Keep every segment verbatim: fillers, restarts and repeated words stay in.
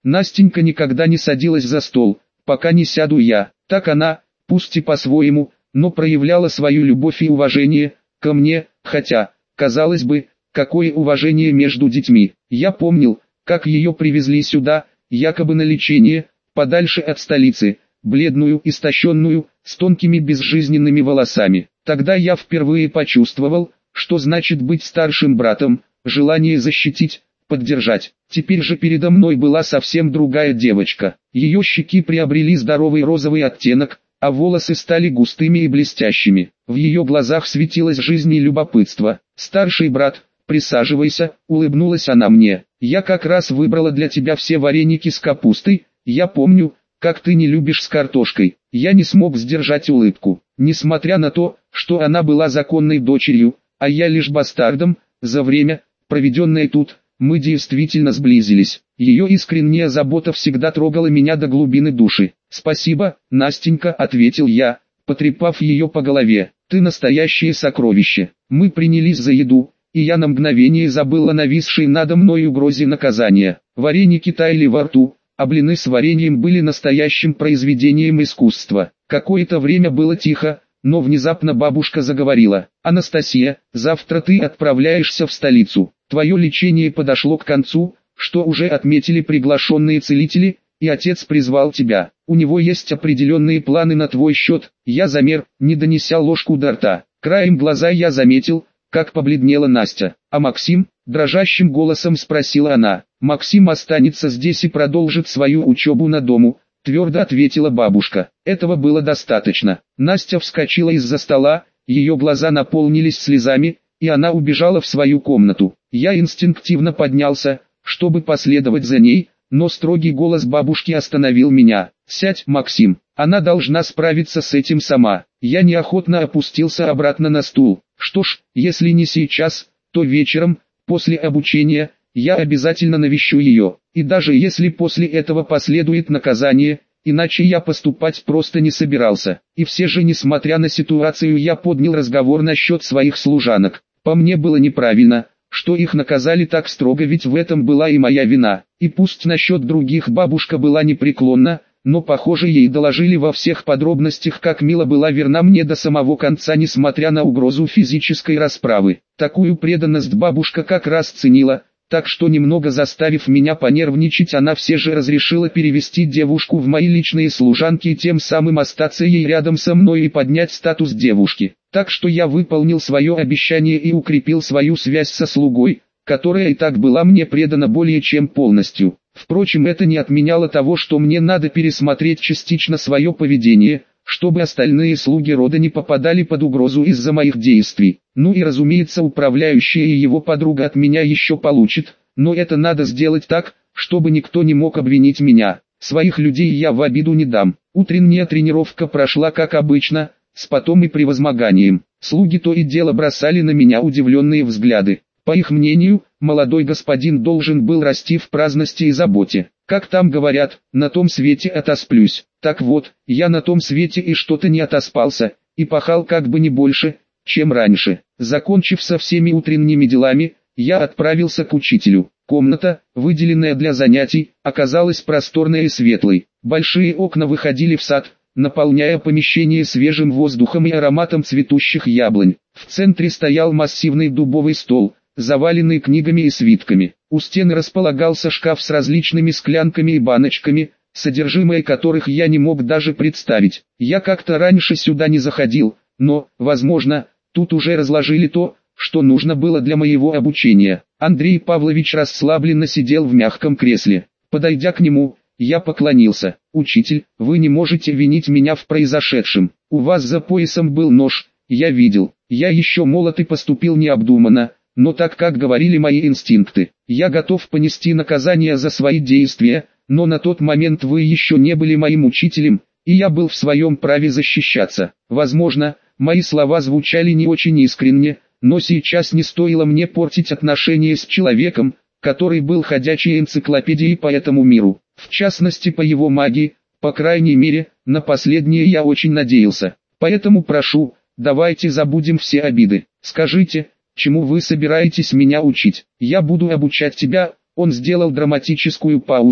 Настенька никогда не садилась за стол, пока не сяду я. Так она, пусть и по-своему, но проявляла свою любовь и уважение ко мне, хотя, казалось бы, какое уважение между детьми. Я помнил, как ее привезли сюда, якобы на лечение, подальше от столицы, бледную, истощенную, с тонкими безжизненными волосами. Тогда я впервые почувствовал, что значит быть старшим братом, желание защитить, поддержать. Теперь же передо мной была совсем другая девочка. Ее щеки приобрели здоровый розовый оттенок, а волосы стали густыми и блестящими. В ее глазах светилась жизнь и любопытство. «Старший брат, присаживайся», — улыбнулась она мне. «Я как раз выбрала для тебя все вареники с капустой, я помню, как ты не любишь с картошкой». Я не смог сдержать улыбку. Несмотря на то, что она была законной дочерью, а я лишь бастардом, за время, проведенное тут, мы действительно сблизились. Ее искренняя забота всегда трогала меня до глубины души. «Спасибо, Настенька», — ответил я, потрепав ее по голове. «Ты настоящее сокровище». Мы принялись за еду, и я на мгновение забыл о нависшей надо мной угрозе наказания. Вареники таяли во рту, а блины с вареньем были настоящим произведением искусства. Какое-то время было тихо, но внезапно бабушка заговорила. «Анастасия, завтра ты отправляешься в столицу. Твое лечение подошло к концу, что уже отметили приглашенные целители, и отец призвал тебя. У него есть определенные планы на твой счет». Я замер, не донеся ложку до рта. Краем глаза я заметил, как побледнела Настя. «А Максим?» – дрожащим голосом спросила она. «Максим останется здесь и продолжит свою учебу на дому», – твердо ответила бабушка. Этого было достаточно. Настя вскочила из-за стола, ее глаза наполнились слезами, и она убежала в свою комнату. Я инстинктивно поднялся, чтобы последовать за ней, но строгий голос бабушки остановил меня. «Сядь, Максим, она должна справиться с этим сама». Я неохотно опустился обратно на стул. «Что ж, если не сейчас, то вечером, после обучения, я обязательно навещу ее, и даже если после этого последует наказание, иначе я поступать просто не собирался». И все же, несмотря на ситуацию, я поднял разговор насчет своих служанок. По мне было неправильно, что их наказали так строго, ведь в этом была и моя вина. И пусть насчет других бабушка была непреклонна, но похоже ей доложили во всех подробностях, как Мила была верна мне до самого конца, несмотря на угрозу физической расправы. Такую преданность бабушка как раз ценила, так что, немного заставив меня понервничать, она все же разрешила перевести девушку в мои личные служанки и тем самым остаться ей рядом со мной и поднять статус девушки. Так что я выполнил свое обещание и укрепил свою связь со слугой, которая и так была мне предана более чем полностью. Впрочем, это не отменяло того, что мне надо пересмотреть частично свое поведение, чтобы остальные слуги рода не попадали под угрозу из-за моих действий. Ну и разумеется, управляющая и его подруга от меня еще получит, но это надо сделать так, чтобы никто не мог обвинить меня. Своих людей я в обиду не дам. Утренняя тренировка прошла как обычно, с потом и превозмоганием. Слуги то и дело бросали на меня удивленные взгляды. По их мнению, молодой господин должен был расти в праздности и заботе. Как там говорят, на том свете отосплюсь. Так вот, я на том свете и что-то не отоспался, и пахал как бы не больше, чем раньше. Закончив со всеми утренними делами, я отправился к учителю. Комната, выделенная для занятий, оказалась просторной и светлой. Большие окна выходили в сад, наполняя помещение свежим воздухом и ароматом цветущих яблонь. В центре стоял массивный дубовый стол, заваленный книгами и свитками. У стены располагался шкаф с различными склянками и баночками, содержимое которых я не мог даже представить. Я как-то раньше сюда не заходил, но, возможно, тут уже разложили то, что нужно было для моего обучения. Андрей Павлович расслабленно сидел в мягком кресле. Подойдя к нему, я поклонился. «Учитель, вы не можете винить меня в произошедшем. У вас за поясом был нож, я видел. Я еще молод и поступил необдуманно, но так как говорили мои инстинкты. Я готов понести наказание за свои действия, но на тот момент вы еще не были моим учителем, и я был в своем праве защищаться. Возможно, мои слова звучали не очень искренне, но сейчас не стоило мне портить отношения с человеком, который был ходячей энциклопедией по этому миру. В частности, по его магии, по крайней мере, на последнее я очень надеялся. Поэтому прошу, давайте забудем все обиды. Скажите, чему вы собираетесь меня учить? Я буду обучать тебя». Он сделал драматическую паузу,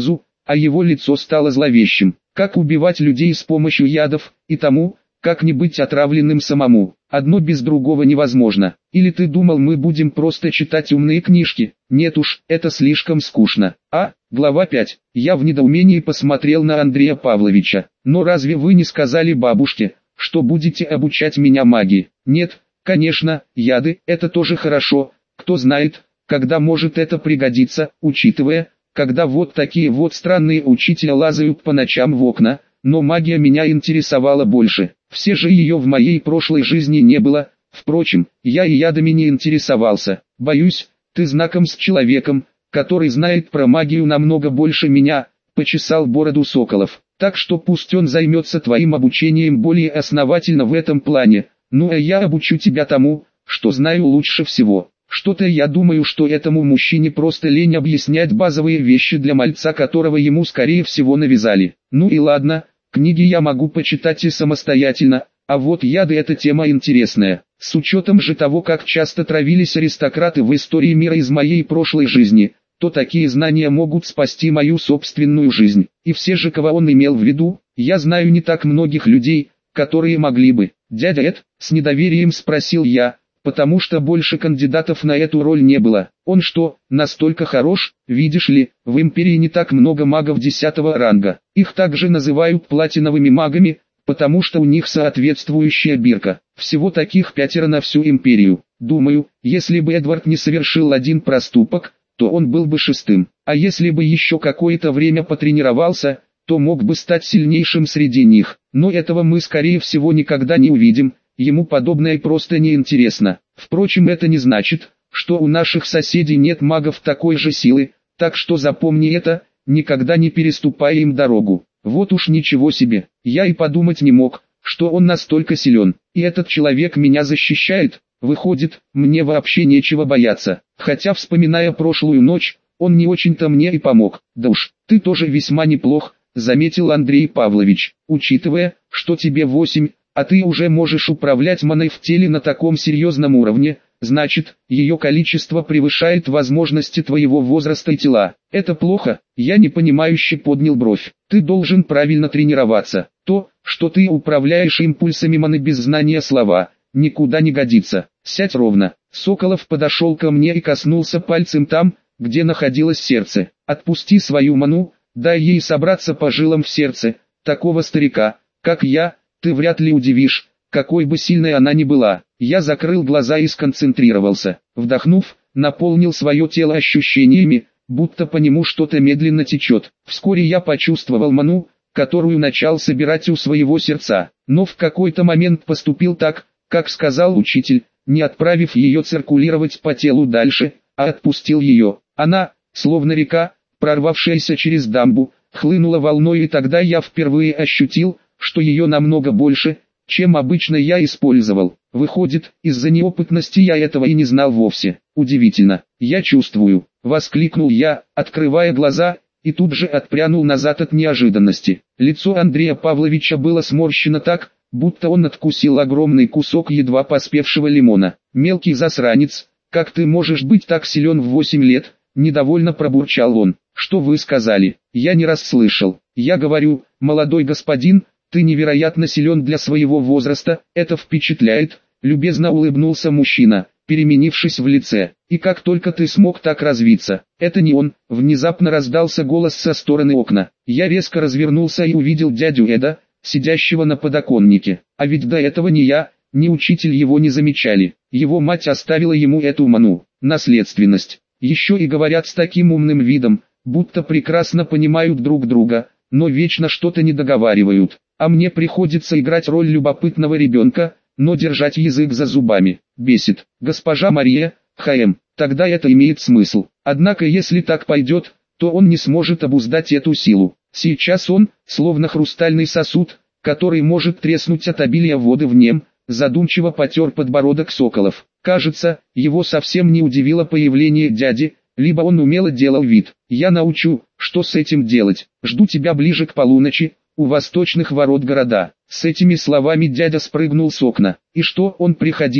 а его лицо стало зловещим. Как убивать людей с помощью ядов, и тому, как не быть отравленным самому. Одно без другого невозможно. Или ты думал, мы будем просто читать умные книжки? Нет уж, это слишком скучно. А, глава пять. Я в недоумении посмотрел на Андрея Павловича. Но разве вы не сказали бабушке, что будете обучать меня магии? Нет, конечно, яды, это тоже хорошо. Кто знает, когда может это пригодиться, учитывая, когда вот такие вот странные учителя лазают по ночам в окна. Но магия меня интересовала больше. Все же ее в моей прошлой жизни не было. Впрочем, я и ядами не интересовался. Боюсь, ты знаком с человеком, который знает про магию намного больше меня, почесал бороду Соколов. Так что пусть он займется твоим обучением более основательно в этом плане. Ну а я обучу тебя тому, что знаю лучше всего. Что-то я думаю, что этому мужчине просто лень объяснять базовые вещи для мальца, которого ему скорее всего навязали. Ну и ладно. Книги я могу почитать и самостоятельно, а вот яды — это тема интересная. С учетом же того, как часто травились аристократы в истории мира из моей прошлой жизни, то такие знания могут спасти мою собственную жизнь. И все же, кого он имел в виду, я знаю не так многих людей, которые могли бы. Дядя Эд, с недоверием спросил я, потому что больше кандидатов на эту роль не было. Он что, настолько хорош? Видишь ли, в Империи не так много магов десятого ранга. Их также называют платиновыми магами, потому что у них соответствующая бирка. Всего таких пятеро на всю Империю. Думаю, если бы Эдвард не совершил один проступок, то он был бы шестым. А если бы еще какое-то время потренировался, то мог бы стать сильнейшим среди них. Но этого мы скорее всего никогда не увидим. Ему подобное просто неинтересно. Впрочем, это не значит, что у наших соседей нет магов такой же силы, так что запомни это, никогда не переступай им дорогу. Вот уж ничего себе, я и подумать не мог, что он настолько силен. И этот человек меня защищает, выходит, мне вообще нечего бояться. Хотя, вспоминая прошлую ночь, он не очень-то мне и помог. Да уж, ты тоже весьма неплох, заметил Андрей Павлович, учитывая, что тебе восемь, а ты уже можешь управлять маной в теле на таком серьезном уровне, значит, ее количество превышает возможности твоего возраста и тела. Это плохо, я непонимающе поднял бровь. Ты должен правильно тренироваться. То, что ты управляешь импульсами маны без знания слова, никуда не годится. Сядь ровно. Соколов подошел ко мне и коснулся пальцем там, где находилось сердце. Отпусти свою ману, дай ей собраться по жилам в сердце. Такого старика, как я, ты вряд ли удивишь, какой бы сильной она ни была. Я закрыл глаза и сконцентрировался. Вдохнув, наполнил свое тело ощущениями, будто по нему что-то медленно течет. Вскоре я почувствовал ману, которую начал собирать у своего сердца. Но в какой-то момент поступил так, как сказал учитель, не отправив ее циркулировать по телу дальше, а отпустил ее. Она, словно река, прорвавшаяся через дамбу, хлынула волной, и тогда я впервые ощутил, что ее намного больше, чем обычно я использовал. Выходит, из-за неопытности я этого и не знал вовсе. Удивительно. Я чувствую, воскликнул я, открывая глаза, и тут же отпрянул назад от неожиданности. Лицо Андрея Павловича было сморщено так, будто он откусил огромный кусок едва поспевшего лимона. Мелкий засранец, как ты можешь быть так силен в восемь лет? Недовольно пробурчал он. Что вы сказали? Я не расслышал. Я говорю, молодой господин, ты невероятно силен для своего возраста, это впечатляет, любезно улыбнулся мужчина, переменившись в лице. И как только ты смог так развиться? Это не он, внезапно раздался голос со стороны окна. Я резко развернулся и увидел дядю Эда, сидящего на подоконнике. А ведь до этого ни я, ни учитель его не замечали. Его мать оставила ему эту ману, наследственность. Еще и говорят с таким умным видом, будто прекрасно понимают друг друга, но вечно что-то не договаривают. А мне приходится играть роль любопытного ребенка, но держать язык за зубами. Бесит. Госпожа Мария, ха-эм, тогда это имеет смысл. Однако если так пойдет, то он не сможет обуздать эту силу. Сейчас он, словно хрустальный сосуд, который может треснуть от обилия воды в нем, задумчиво потер подбородок Соколов. Кажется, его совсем не удивило появление дяди, либо он умело делал вид. Я научу, что с этим делать. Жду тебя ближе к полуночи, у восточных ворот города. С этими словами дядя спрыгнул с окна. И что, он приходил?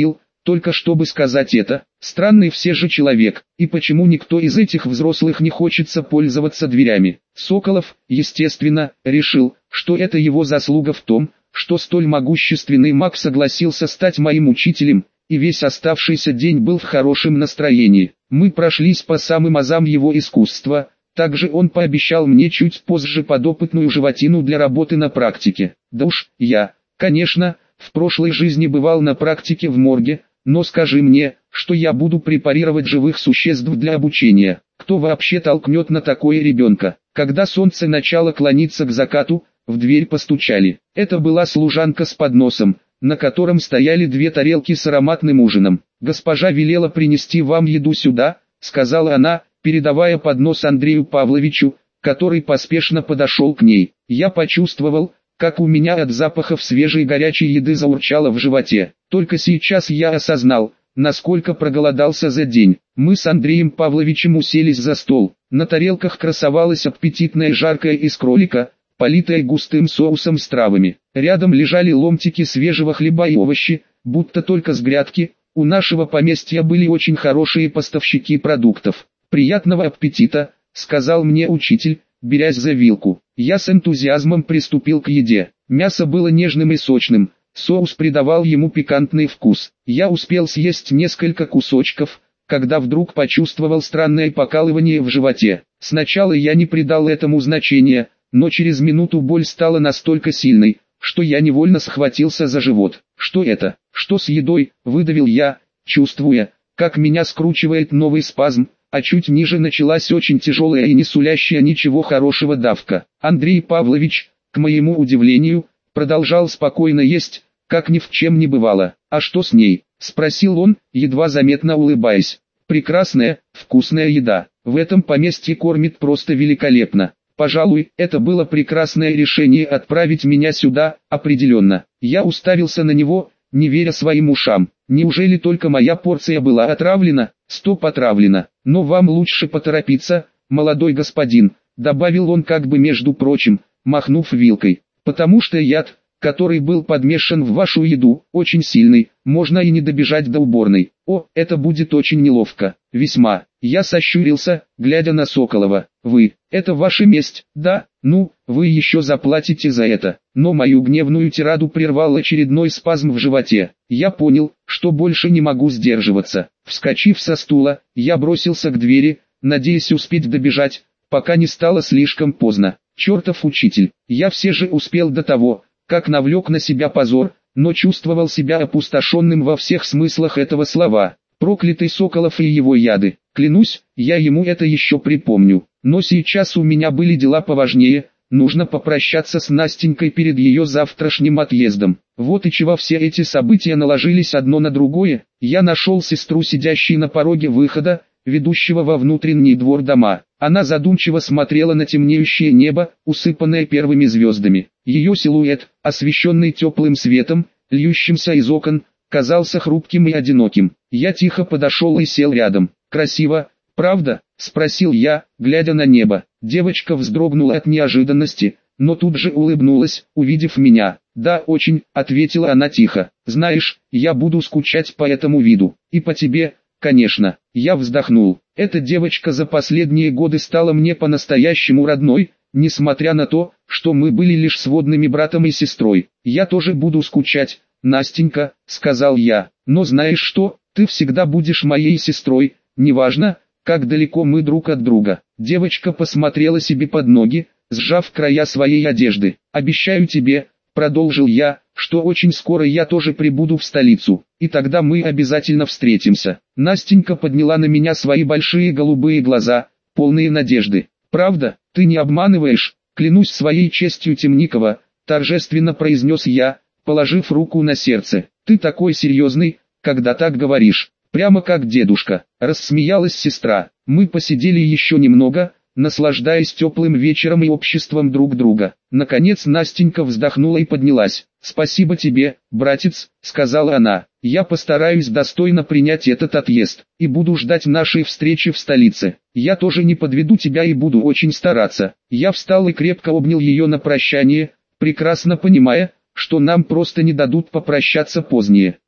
только чтобы сказать это. Странный все же человек, и почему никто из этих взрослых не хочется пользоваться дверями? Соколов, естественно, решил, что это его заслуга в том, что столь могущественный маг согласился стать моим учителем, и весь оставшийся день был в хорошем настроении. Мы прошлись по самым азам его искусства. Также он пообещал мне чуть позже подопытную животину для работы на практике. Да уж, я, конечно, в прошлой жизни бывал на практике в морге, но скажи мне, что я буду препарировать живых существ для обучения. Кто вообще толкнет на такое ребенка? Когда солнце начало клониться к закату, в дверь постучали. Это была служанка с подносом, на котором стояли две тарелки с ароматным ужином. «Госпожа велела принести вам еду сюда», — сказала она, передавая поднос Андрею Павловичу, который поспешно подошел к ней. Я почувствовал, как у меня от запахов свежей горячей еды заурчало в животе. Только сейчас я осознал, насколько проголодался за день. Мы с Андреем Павловичем уселись за стол. На тарелках красовалась аппетитная жаркая из кролика, политая густым соусом с травами. Рядом лежали ломтики свежего хлеба и овощи, будто только с грядки. У нашего поместья были очень хорошие поставщики продуктов. «Приятного аппетита», — сказал мне учитель, берясь за вилку. Я с энтузиазмом приступил к еде. Мясо было нежным и сочным, соус придавал ему пикантный вкус. Я успел съесть несколько кусочков, когда вдруг почувствовал странное покалывание в животе. Сначала я не придал этому значения, но через минуту боль стала настолько сильной, что я невольно схватился за живот. «Что это? Что с едой?» — выдавил я, чувствуя, как меня скручивает новый спазм, а чуть ниже началась очень тяжелая и не сулящая ничего хорошего давка. Андрей Павлович, к моему удивлению, продолжал спокойно есть, как ни в чем не бывало. «А что с ней?» — спросил он, едва заметно улыбаясь. «Прекрасная, вкусная еда. В этом поместье кормит просто великолепно. Пожалуй, это было прекрасное решение отправить меня сюда, определенно». Я уставился на него, не веря своим ушам. Неужели только моя порция была отравлена? Стоп, отравлена. Но вам лучше поторопиться, молодой господин, добавил он как бы между прочим, махнув вилкой. Потому что яд, который был подмешан в вашу еду, очень сильный, можно и не добежать до уборной. О, это будет очень неловко. Весьма. Я сощурился, глядя на Соколова. Вы, это ваша месть, да? Ну, вы еще заплатите за это. Но мою гневную тираду прервал очередной спазм в животе. Я понял, что больше не могу сдерживаться. Вскочив со стула, я бросился к двери, надеясь успеть добежать, пока не стало слишком поздно. Чертов учитель, я все же успел до того, как навлек на себя позор, но чувствовал себя опустошенным во всех смыслах этого слова. Проклятый Соколов и его яды. Клянусь, я ему это еще припомню. Но сейчас у меня были дела поважнее, нужно попрощаться с Настенькой перед ее завтрашним отъездом. Вот и чего все эти события наложились одно на другое. Я нашел сестру, сидящей на пороге выхода, ведущего во внутренний двор дома. Она задумчиво смотрела на темнеющее небо, усыпанное первыми звездами. Ее силуэт, освещенный теплым светом, льющимся из окон, казался хрупким и одиноким. Я тихо подошел и сел рядом. «Красиво, правда?» — спросил я, глядя на небо. Девочка вздрогнула от неожиданности, но тут же улыбнулась, увидев меня. «Да, очень», — ответила она тихо. «Знаешь, я буду скучать по этому виду. И по тебе, конечно». Я вздохнул. Эта девочка за последние годы стала мне по-настоящему родной, несмотря на то, что мы были лишь сводными братом и сестрой. «Я тоже буду скучать, Настенька», — сказал я. «Но знаешь что, ты всегда будешь моей сестрой, неважно, как далеко мы друг от друга». Девочка посмотрела себе под ноги, сжав края своей одежды. «Обещаю тебе», — продолжил я, — «что очень скоро я тоже прибуду в столицу, и тогда мы обязательно встретимся». Настенька подняла на меня свои большие голубые глаза, полные надежды. «Правда, ты не обманываешь?» «Клянусь своей честью Темникова», — торжественно произнес я, положив руку на сердце. «Ты такой серьезный, когда так говоришь, прямо как дедушка», — рассмеялась сестра. Мы посидели еще немного, наслаждаясь теплым вечером и обществом друг друга. Наконец Настенька вздохнула и поднялась. «Спасибо тебе, братец», — сказала она. «Я постараюсь достойно принять этот отъезд, и буду ждать нашей встречи в столице. Я тоже не подведу тебя и буду очень стараться». Я встал и крепко обнял ее на прощание, прекрасно понимая, что нам просто не дадут попрощаться позднее.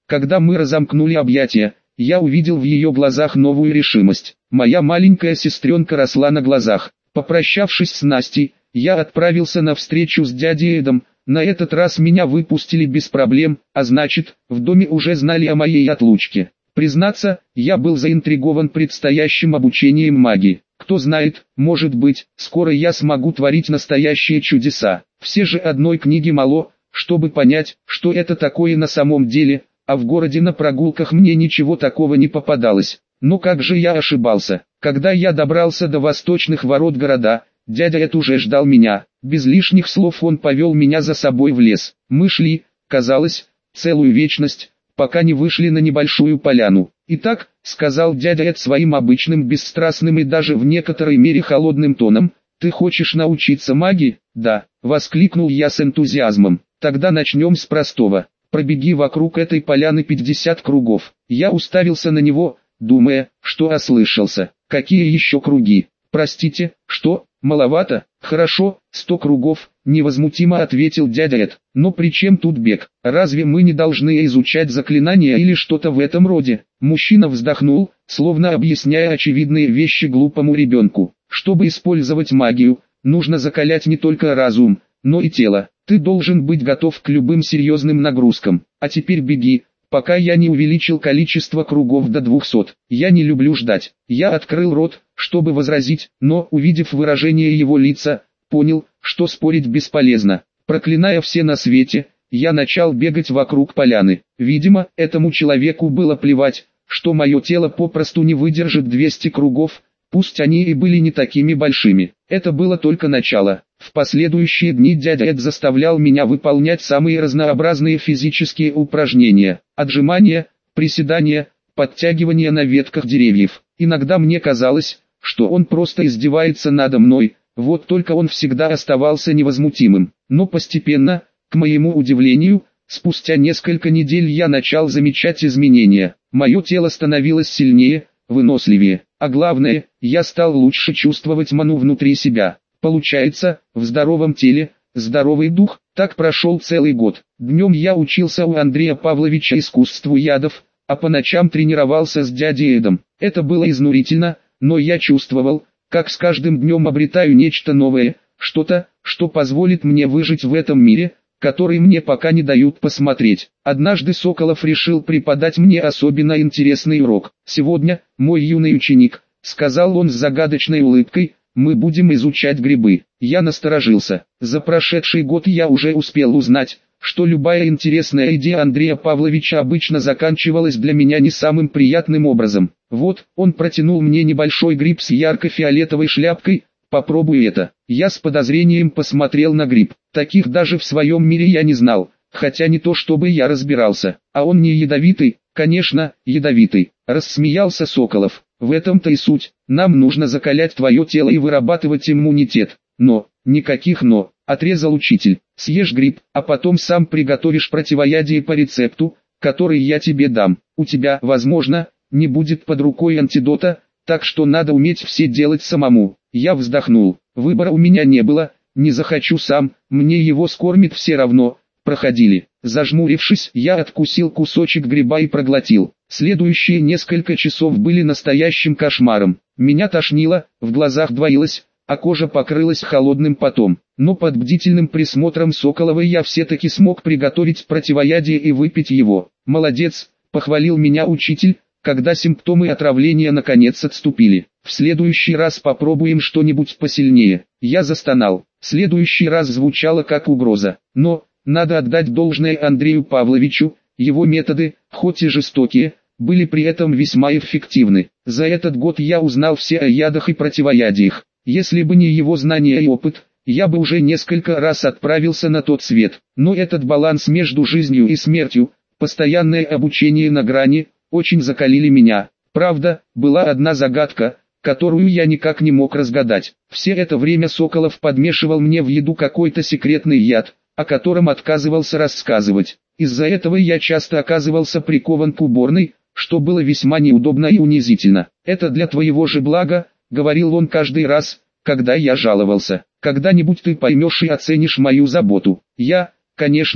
Когда мы разомкнули объятия, я увидел в ее глазах новую решимость. Моя маленькая сестренка росла на глазах. Попрощавшись с Настей, я отправился на встречу с дядей Эдом. На этот раз меня выпустили без проблем, а значит, в доме уже знали о моей отлучке. Признаться, я был заинтригован предстоящим обучением магии. Кто знает, может быть, скоро я смогу творить настоящие чудеса. Все же одной книги мало, чтобы понять, что это такое на самом деле, а в городе на прогулках мне ничего такого не попадалось. Но как же я ошибался. Когда я добрался до восточных ворот города, дядя Эд уже ждал меня. Без лишних слов он повел меня за собой в лес. Мы шли, казалось, целую вечность, пока не вышли на небольшую поляну. «Итак», — сказал дядя Эд своим обычным бесстрастным и даже в некоторой мере холодным тоном, «ты хочешь научиться магии?» «Да», — воскликнул я с энтузиазмом. «Тогда начнем с простого. Пробеги вокруг этой поляны пятьдесят кругов». Я уставился на него, думая, что ослышался. «Какие еще круги? Простите, что, маловато? Хорошо, сто кругов», — невозмутимо ответил дядя Эд. «Но при чем тут бег? Разве мы не должны изучать заклинания или что-то в этом роде?» Мужчина вздохнул, словно объясняя очевидные вещи глупому ребенку. «Чтобы использовать магию, нужно закалять не только разум, но и тело. Ты должен быть готов к любым серьезным нагрузкам. А теперь беги, пока я не увеличил количество кругов до двухсот. Я не люблю ждать». Я открыл рот, чтобы возразить, но, увидев выражение его лица, понял, что спорить бесполезно. Проклиная все на свете, я начал бегать вокруг поляны. Видимо, этому человеку было плевать, что мое тело попросту не выдержит двести кругов, пусть они и были не такими большими. Это было только начало. В последующие дни дядя Эд заставлял меня выполнять самые разнообразные физические упражнения. Отжимания, приседания, подтягивания на ветках деревьев. Иногда мне казалось, что он просто издевается надо мной, вот только он всегда оставался невозмутимым. Но постепенно, к моему удивлению, спустя несколько недель я начал замечать изменения. Мое тело становилось сильнее, выносливее, а главное, я стал лучше чувствовать ману внутри себя. Получается, в здоровом теле, здоровый дух. Так прошел целый год. Днем я учился у Андрея Павловича искусству ядов, а по ночам тренировался с дядей Эдом. Это было изнурительно, но я чувствовал, как с каждым днем обретаю нечто новое, что-то, что позволит мне выжить в этом мире, который мне пока не дают посмотреть. Однажды Соколов решил преподать мне особенно интересный урок. «Сегодня, мой юный ученик», — сказал он с загадочной улыбкой, — «мы будем изучать грибы». Я насторожился. За прошедший год я уже успел узнать, что любая интересная идея Андрея Павловича обычно заканчивалась для меня не самым приятным образом. Вот, он протянул мне небольшой гриб с ярко-фиолетовой шляпкой. «Попробуй это». Я с подозрением посмотрел на гриб. Таких даже в своем мире я не знал, хотя не то чтобы я разбирался. «А он не ядовитый?» «Конечно, ядовитый», — рассмеялся Соколов. «В этом-то и суть. Нам нужно закалять твое тело и вырабатывать иммунитет». «Но, никаких «но», — отрезал учитель. «Съешь гриб, а потом сам приготовишь противоядие по рецепту, который я тебе дам. У тебя, возможно, не будет под рукой антидота, так что надо уметь все делать самому». Я вздохнул. Выбора у меня не было, не захочу сам, мне его скормит все равно. Проходили. Зажмурившись, я откусил кусочек гриба и проглотил. Следующие несколько часов были настоящим кошмаром. Меня тошнило, в глазах двоилось, а кожа покрылась холодным потом. Но под бдительным присмотром Соколова я все-таки смог приготовить противоядие и выпить его. «Молодец», — похвалил меня учитель, когда симптомы отравления наконец отступили. «В следующий раз попробуем что-нибудь посильнее». Я застонал. Следующий раз звучало как угроза. Но, надо отдать должное Андрею Павловичу, его методы, хоть и жестокие, были при этом весьма эффективны. За этот год я узнал все о ядах и противоядиях. Если бы не его знания и опыт, я бы уже несколько раз отправился на тот свет. Но этот баланс между жизнью и смертью, постоянное обучение на грани, очень закалили меня. Правда, была одна загадка, которую я никак не мог разгадать. Все это время Соколов подмешивал мне в еду какой-то секретный яд, о котором отказывался рассказывать. Из-за этого я часто оказывался прикован к уборной, что было весьма неудобно и унизительно. «Это для твоего же блага», — говорил он каждый раз, когда я жаловался. «Когда-нибудь ты поймешь и оценишь мою заботу». Я, конечно,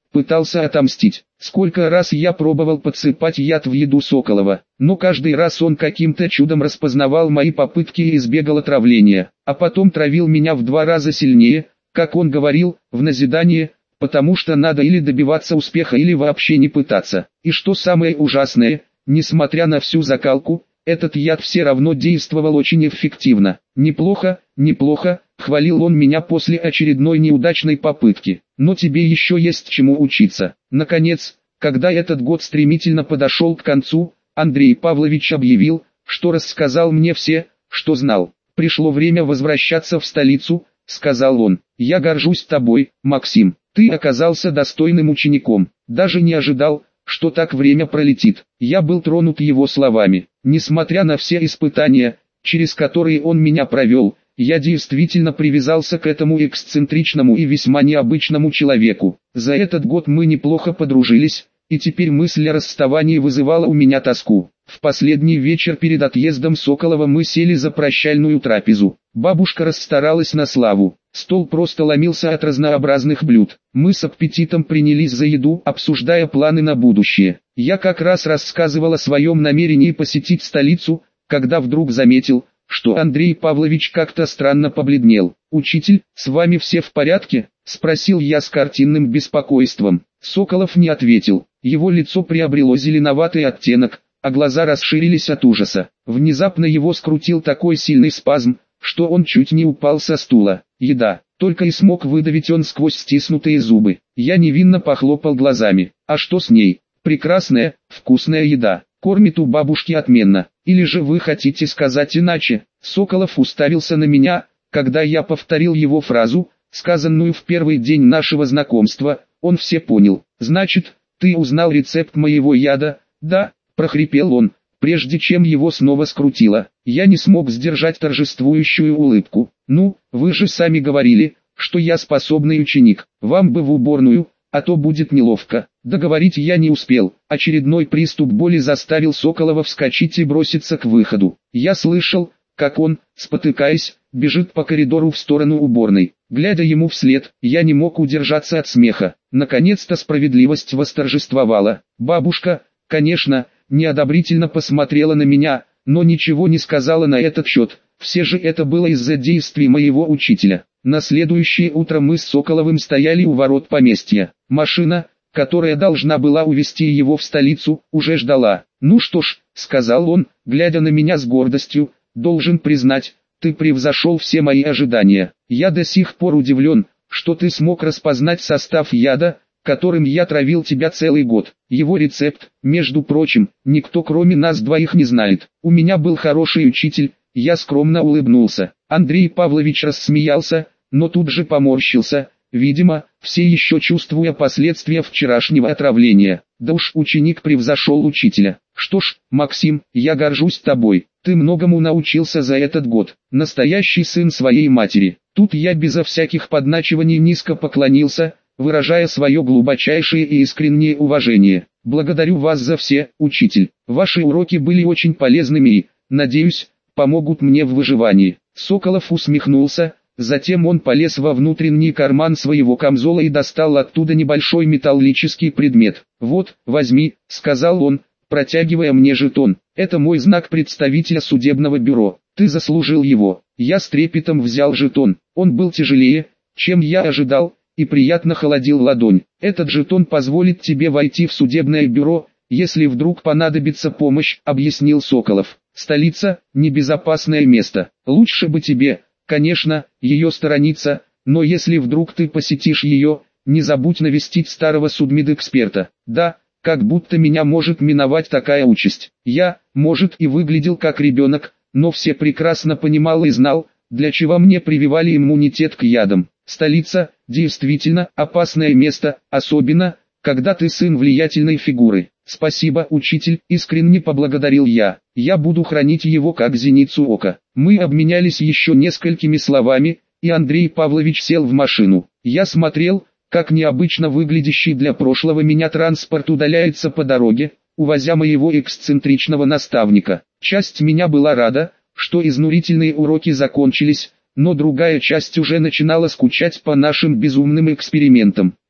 пытался отомстить. Сколько раз я пробовал подсыпать яд в еду Соколова, но каждый раз он каким-то чудом распознавал мои попытки и избегал отравления, а потом травил меня в два раза сильнее, как он говорил, в назидание, потому что надо или добиваться успеха, или вообще не пытаться. И что самое ужасное, несмотря на всю закалку, этот яд все равно действовал очень эффективно. «Неплохо, неплохо», — хвалил он меня после очередной неудачной попытки. «Но тебе еще есть чему учиться». Наконец, когда этот год стремительно подошел к концу, Андрей Павлович объявил, что рассказал мне все, что знал. «Пришло время возвращаться в столицу», — сказал он. «Я горжусь тобой, Максим. Ты оказался достойным учеником. Даже не ожидал, что так время пролетит». Я был тронут его словами. Несмотря на все испытания, через которые он меня провел, я действительно привязался к этому эксцентричному и весьма необычному человеку. За этот год мы неплохо подружились, и теперь мысль о расставании вызывала у меня тоску. В последний вечер перед отъездом Соколова мы сели за прощальную трапезу. Бабушка расстаралась на славу. Стол просто ломился от разнообразных блюд. Мы с аппетитом принялись за еду, обсуждая планы на будущее. Я как раз рассказывал о своем намерении посетить столицу, когда вдруг заметил, что Андрей Павлович как-то странно побледнел. «Учитель, с вами все в порядке?» – спросил я с картинным беспокойством. Соколов не ответил. Его лицо приобрело зеленоватый оттенок, а глаза расширились от ужаса. Внезапно его скрутил такой сильный спазм, что он чуть не упал со стула. «Еда!» — только и смог выдавить он сквозь стиснутые зубы. Я невинно похлопал глазами. «А что с ней?» «Прекрасная, вкусная еда. Кормит у бабушки отменно. Или же вы хотите сказать иначе?» Соколов уставился на меня, когда я повторил его фразу, сказанную в первый день нашего знакомства. Он все понял. «Значит, ты узнал рецепт моего яда?» «Да», — прохрипел он, прежде чем его снова скрутило. Я не смог сдержать торжествующую улыбку. «Ну, вы же сами говорили, что я способный ученик. Вам бы в уборную, а то будет неловко». Договорить я не успел. Очередной приступ боли заставил Соколова вскочить и броситься к выходу. Я слышал, как он, спотыкаясь, бежит по коридору в сторону уборной. Глядя ему вслед, я не мог удержаться от смеха. Наконец-то справедливость восторжествовала. Бабушка, конечно, неодобрительно посмотрела на меня, но ничего не сказала на этот счет. Все же это было из-за действий моего учителя. На следующее утро мы с Соколовым стояли у ворот поместья. Машина, которая должна была увезти его в столицу, уже ждала. «Ну что ж», — сказал он, глядя на меня с гордостью, — «должен признать, ты превзошел все мои ожидания. Я до сих пор удивлен, что ты смог распознать состав яда, которым я травил тебя целый год. Его рецепт, между прочим, никто кроме нас двоих не знает. У меня был хороший учитель». Я скромно улыбнулся. Андрей Павлович рассмеялся, но тут же поморщился, видимо, все еще чувствуя последствия вчерашнего отравления. «Да уж, ученик превзошел учителя. Что ж, Максим, я горжусь тобой. Ты многому научился за этот год. Настоящий сын своей матери». Тут я безо всяких подначиваний низко поклонился, выражая свое глубочайшее и искреннее уважение. «Благодарю вас за все, учитель. Ваши уроки были очень полезными и, надеюсь, помогут мне в выживании». Соколов усмехнулся, затем он полез во внутренний карман своего камзола и достал оттуда небольшой металлический предмет. «Вот, возьми», — сказал он, протягивая мне жетон. «Это мой знак представителя судебного бюро. Ты заслужил его». Я с трепетом взял жетон. Он был тяжелее, чем я ожидал, и приятно холодил ладонь. «Этот жетон позволит тебе войти в судебное бюро, если вдруг понадобится помощь», — объяснил Соколов. «Столица – небезопасное место. Лучше бы тебе, конечно, ее сторониться, но если вдруг ты посетишь ее, не забудь навестить старого судмедэксперта». Да, как будто меня может миновать такая участь. Я, может, и выглядел как ребенок, но все прекрасно понимал и знал, для чего мне прививали иммунитет к ядам. Столица – действительно опасное место, особенно, когда ты сын влиятельной фигуры. «Спасибо, учитель», — искренне поблагодарил я. «Я буду хранить его как зеницу ока». Мы обменялись еще несколькими словами, и Андрей Павлович сел в машину. Я смотрел, как необычно выглядящий для прошлого меня транспорт удаляется по дороге, увозя моего эксцентричного наставника. Часть меня была рада, что изнурительные уроки закончились, но другая часть уже начинала скучать по нашим безумным экспериментам.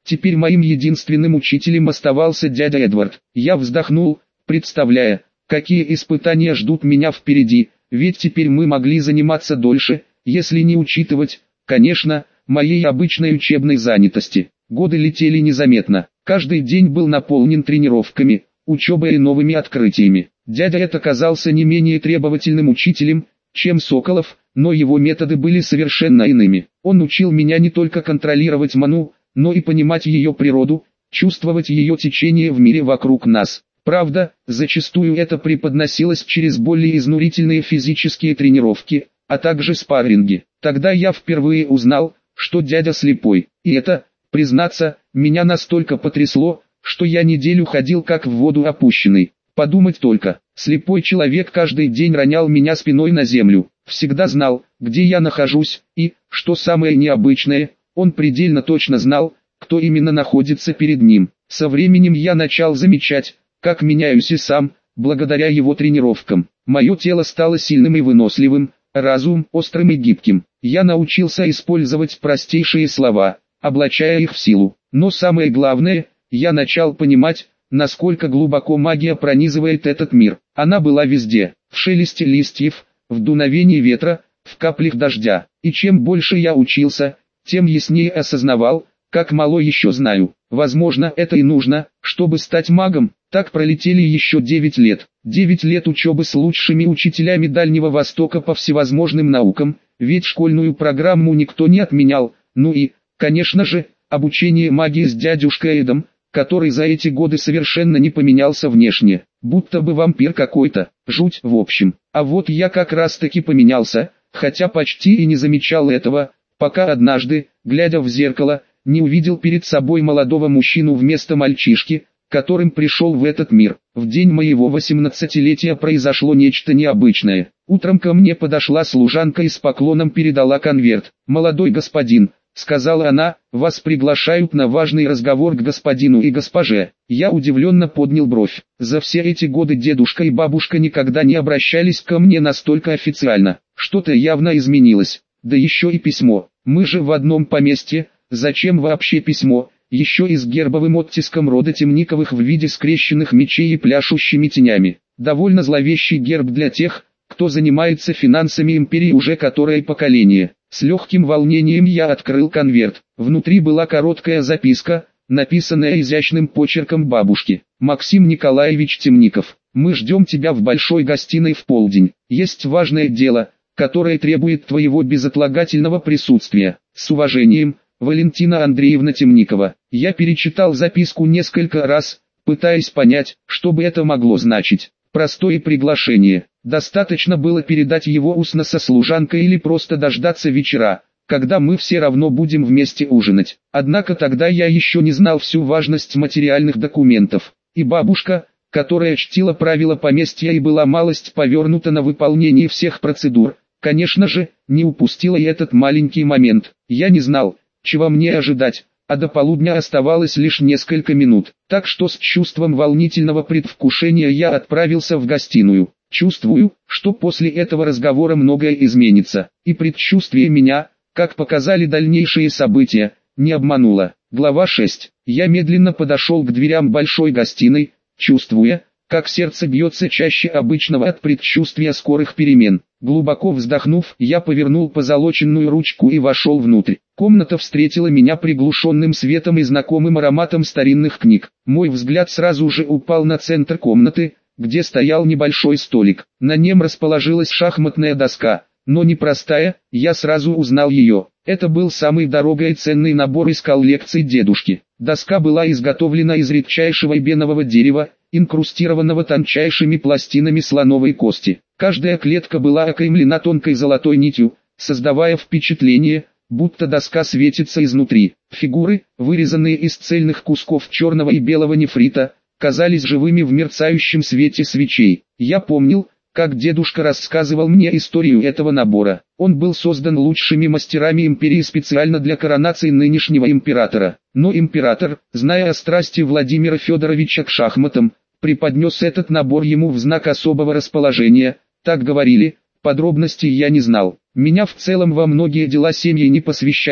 Теперь моим единственным учителем оставался дядя Эдвард. Я вздохнул, представляя, какие испытания ждут меня впереди, ведь теперь мы могли заниматься дольше, если не учитывать, конечно, моей обычной учебной занятости. Годы летели незаметно, каждый день был наполнен тренировками, учебой и новыми открытиями. Дядя Эд оказался не менее требовательным учителем, чем Соколов, но его методы были совершенно иными. Он учил меня не только контролировать ману, но и понимать ее природу, чувствовать ее течение в мире вокруг нас. Правда, зачастую это преподносилось через более изнурительные физические тренировки, а также спарринги. Тогда я впервые узнал, что дядя слепой, и это, признаться, меня настолько потрясло, что я неделю ходил как в воду опущенный. Подумать только, слепой человек каждый день ронял меня спиной на землю, всегда знал, где я нахожусь, и, что самое необычное, он предельно точно знал, кто именно находится перед ним. Со временем я начал замечать, как меняюсь и сам, благодаря его тренировкам. Мое тело стало сильным и выносливым, разум острым и гибким. Я научился использовать простейшие слова, облачая их в силу. Но самое главное, я начал понимать, насколько глубоко магия пронизывает этот мир. Она была везде, в шелесте листьев, в дуновении ветра, в каплях дождя. И чем больше я учился, тем яснее осознавал, как мало еще знаю. Возможно, это и нужно, чтобы стать магом. Так пролетели еще девять лет. девять лет учебы с лучшими учителями Дальнего Востока по всевозможным наукам, ведь школьную программу никто не отменял. Ну и, конечно же, обучение магии с дядюшкой Эдом, который за эти годы совершенно не поменялся внешне, будто бы вампир какой-то, жуть в общем. А вот я как раз таки поменялся, хотя почти и не замечал этого, пока однажды, глядя в зеркало, не увидел перед собой молодого мужчину вместо мальчишки, которым пришел в этот мир. В день моего восемнадцатилетия произошло нечто необычное. Утром ко мне подошла служанка и с поклоном передала конверт. «Молодой господин», — сказала она, — «вас приглашают на важный разговор к господину и госпоже». Я удивленно поднял бровь. За все эти годы дедушка и бабушка никогда не обращались ко мне настолько официально. Что-то явно изменилось. Да еще и письмо. Мы же в одном поместье, зачем вообще письмо? Еще и с гербовым оттиском рода Темниковых в виде скрещенных мечей и пляшущими тенями. Довольно зловещий герб для тех, кто занимается финансами империи уже которое поколение. С легким волнением я открыл конверт. Внутри была короткая записка, написанная изящным почерком бабушки. «Максим Николаевич Темников, мы ждем тебя в большой гостиной в полдень. Есть важное дело, которое требует твоего безотлагательного присутствия. С уважением, Валентина Андреевна Темникова». Я перечитал записку несколько раз, пытаясь понять, что бы это могло значить. Простое приглашение. Достаточно было передать его устно со служанкой или просто дождаться вечера, когда мы все равно будем вместе ужинать. Однако тогда я еще не знал всю важность материальных документов. И бабушка, которая чтила правила поместья и была малость повернута на выполнение всех процедур, конечно же, не упустила и этот маленький момент. Я не знал, чего мне ожидать, а до полудня оставалось лишь несколько минут. Так что с чувством волнительного предвкушения я отправился в гостиную. Чувствую, что после этого разговора многое изменится, и предчувствие меня, как показали дальнейшие события, не обмануло. Глава шесть. Я медленно подошел к дверям большой гостиной, чувствуя, как сердце бьется чаще обычного от предчувствия скорых перемен. Глубоко вздохнув, я повернул позолоченную ручку и вошел внутрь. Комната встретила меня приглушенным светом и знакомым ароматом старинных книг. Мой взгляд сразу же упал на центр комнаты, где стоял небольшой столик. На нем расположилась шахматная доска, но не простая, я сразу узнал ее. Это был самый дорогой и ценный набор из коллекции дедушки. Доска была изготовлена из редчайшего эбенового дерева, инкрустированного тончайшими пластинами слоновой кости. Каждая клетка была окаймлена тонкой золотой нитью, создавая впечатление, будто доска светится изнутри. Фигуры, вырезанные из цельных кусков черного и белого нефрита, казались живыми в мерцающем свете свечей. Я помнил, как дедушка рассказывал мне историю этого набора. Он был создан лучшими мастерами империи специально для коронации нынешнего императора. Но император, зная о страсти Владимира Федоровича к шахматам, преподнес этот набор ему в знак особого расположения, так говорили, подробностей я не знал. Меня в целом во многие дела семьи не посвящали,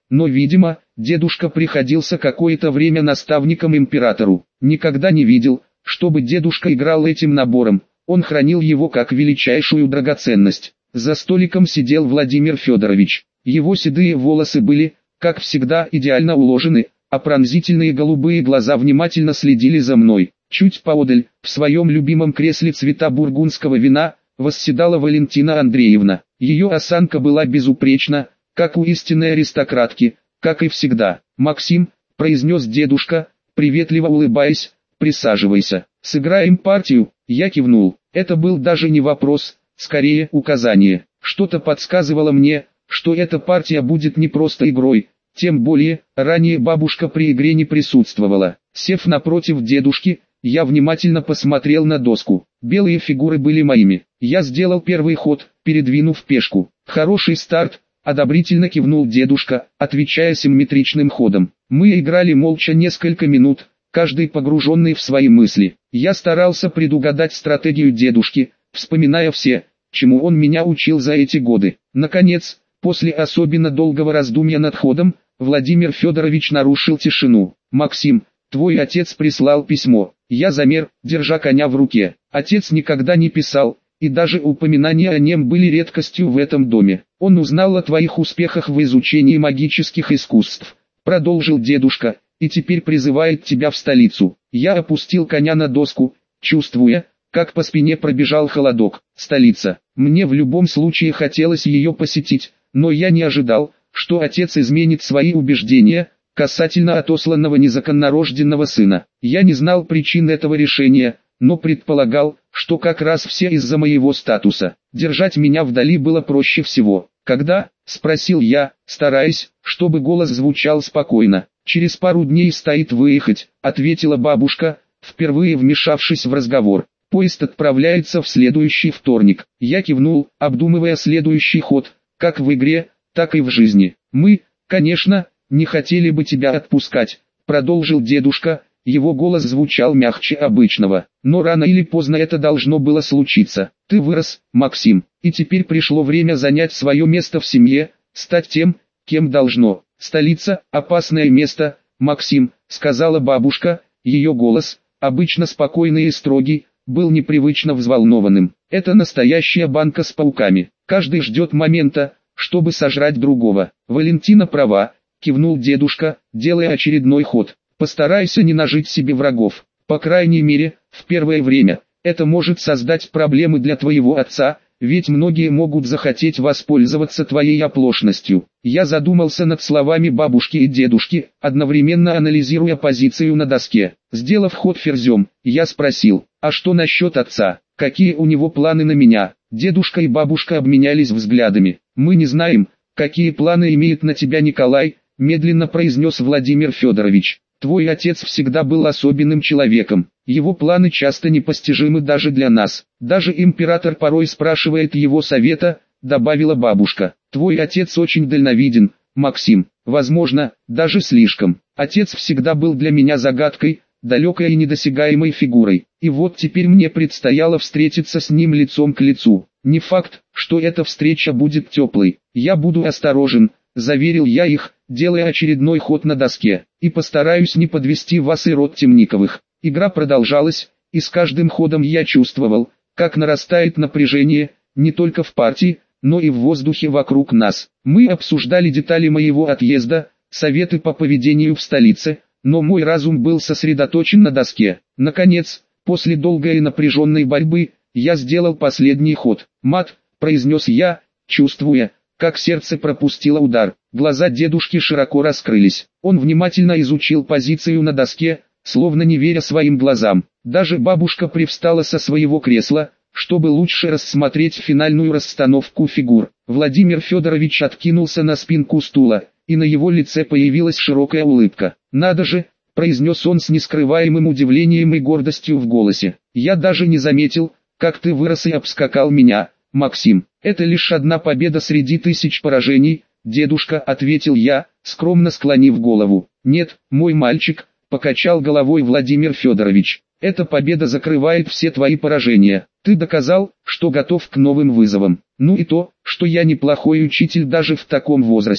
но, видимо, дедушка приходился какое-то время наставником императору. Никогда не видел, чтобы дедушка играл этим набором, он хранил его как величайшую драгоценность. За столиком сидел Владимир Федорович. Его седые волосы были, как всегда, идеально уложены, а пронзительные голубые глаза внимательно следили за мной. Чуть поодаль, в своем любимом кресле цвета бургундского вина, восседала Валентина Андреевна. Ее осанка была безупречна, как у истинной аристократки, как и всегда. «Максим», — произнес дедушка, приветливо улыбаясь, — «присаживайся. Сыграем партию». Я кивнул. Это был даже не вопрос, скорее указание. Что-то подсказывало мне, что эта партия будет не просто игрой, тем более, ранее бабушка при игре не присутствовала. Сев напротив дедушки, я внимательно посмотрел на доску. Белые фигуры были моими. Я сделал первый ход, передвинув пешку. «Хороший старт», — одобрительно кивнул дедушка, отвечая симметричным ходом. Мы играли молча несколько минут, каждый погруженный в свои мысли. Я старался предугадать стратегию дедушки, вспоминая все, чему он меня учил за эти годы. Наконец, после особенно долгого раздумья над ходом, Владимир Федорович нарушил тишину. «Максим, твой отец прислал письмо». Я замер, держа коня в руке. Отец никогда не писал, и даже упоминания о нем были редкостью в этом доме. «Он узнал о твоих успехах в изучении магических искусств», — продолжил дедушка, — «и теперь призывает тебя в столицу». Я опустил коня на доску, чувствуя, как по спине пробежал холодок. Столица. Мне в любом случае хотелось ее посетить, но я не ожидал, что отец изменит свои убеждения касательно отосланного незаконнорожденного сына. Я не знал причин этого решения, но предполагал, что как раз все из-за моего статуса. Держать меня вдали было проще всего. «Когда?» — спросил я, стараясь, чтобы голос звучал спокойно. «Через пару дней стоит выехать», — ответила бабушка, впервые вмешавшись в разговор. «Поезд отправляется в следующий вторник». Я кивнул, обдумывая следующий ход, как в игре, так и в жизни. «Мы, конечно, не хотели бы тебя отпускать», — продолжил дедушка, его голос звучал мягче обычного. «Но рано или поздно это должно было случиться. Ты вырос, Максим, и теперь пришло время занять свое место в семье, стать тем, кем должно. Столица – опасное место, Максим», — сказала бабушка, ее голос, обычно спокойный и строгий, был непривычно взволнованным. «Это настоящая банка с пауками. Каждый ждет момента, чтобы сожрать другого». «Валентина права», — кивнул дедушка, делая очередной ход. «Постарайся не нажить себе врагов. По крайней мере, в первое время. Это может создать проблемы для твоего отца, ведь многие могут захотеть воспользоваться твоей оплошностью». Я задумался над словами бабушки и дедушки, одновременно анализируя позицию на доске. Сделав ход ферзем, я спросил: «А что насчет отца? Какие у него планы на меня?» Дедушка и бабушка обменялись взглядами. «Мы не знаем, какие планы имеет на тебя Николай», — медленно произнес Владимир Федорович. «Твой отец всегда был особенным человеком. Его планы часто непостижимы даже для нас. Даже император порой спрашивает его совета», — добавила бабушка. «Твой отец очень дальновиден, Максим. Возможно, даже слишком. Отец всегда был для меня загадкой, далекой и недосягаемой фигурой. И вот теперь мне предстояло встретиться с ним лицом к лицу. Не факт, что эта встреча будет теплой. Я буду осторожен», — заверил я их, делая очередной ход на доске, «и постараюсь не подвести вас и род Темниковых». Игра продолжалась, и с каждым ходом я чувствовал, как нарастает напряжение, не только в партии, но и в воздухе вокруг нас. Мы обсуждали детали моего отъезда, советы по поведению в столице, но мой разум был сосредоточен на доске. Наконец, после долгой и напряженной борьбы, я сделал последний ход. «Мат», — произнес я, чувствуя, как сердце пропустило удар. Глаза дедушки широко раскрылись. Он внимательно изучил позицию на доске, словно не веря своим глазам. Даже бабушка привстала со своего кресла, чтобы лучше рассмотреть финальную расстановку фигур. Владимир Федорович откинулся на спинку стула, и на его лице появилась широкая улыбка. «Надо же», — произнес он с нескрываемым удивлением и гордостью в голосе. «Я даже не заметил, как ты вырос и обскакал меня, Максим. Это лишь одна победа среди тысяч поражений, дедушка», — ответил я, скромно склонив голову. «Нет, мой мальчик», — покачал головой Владимир Федорович. «Эта победа закрывает все твои поражения. Ты доказал, что готов к новым вызовам. Ну и то, что я неплохой учитель даже в таком возрасте.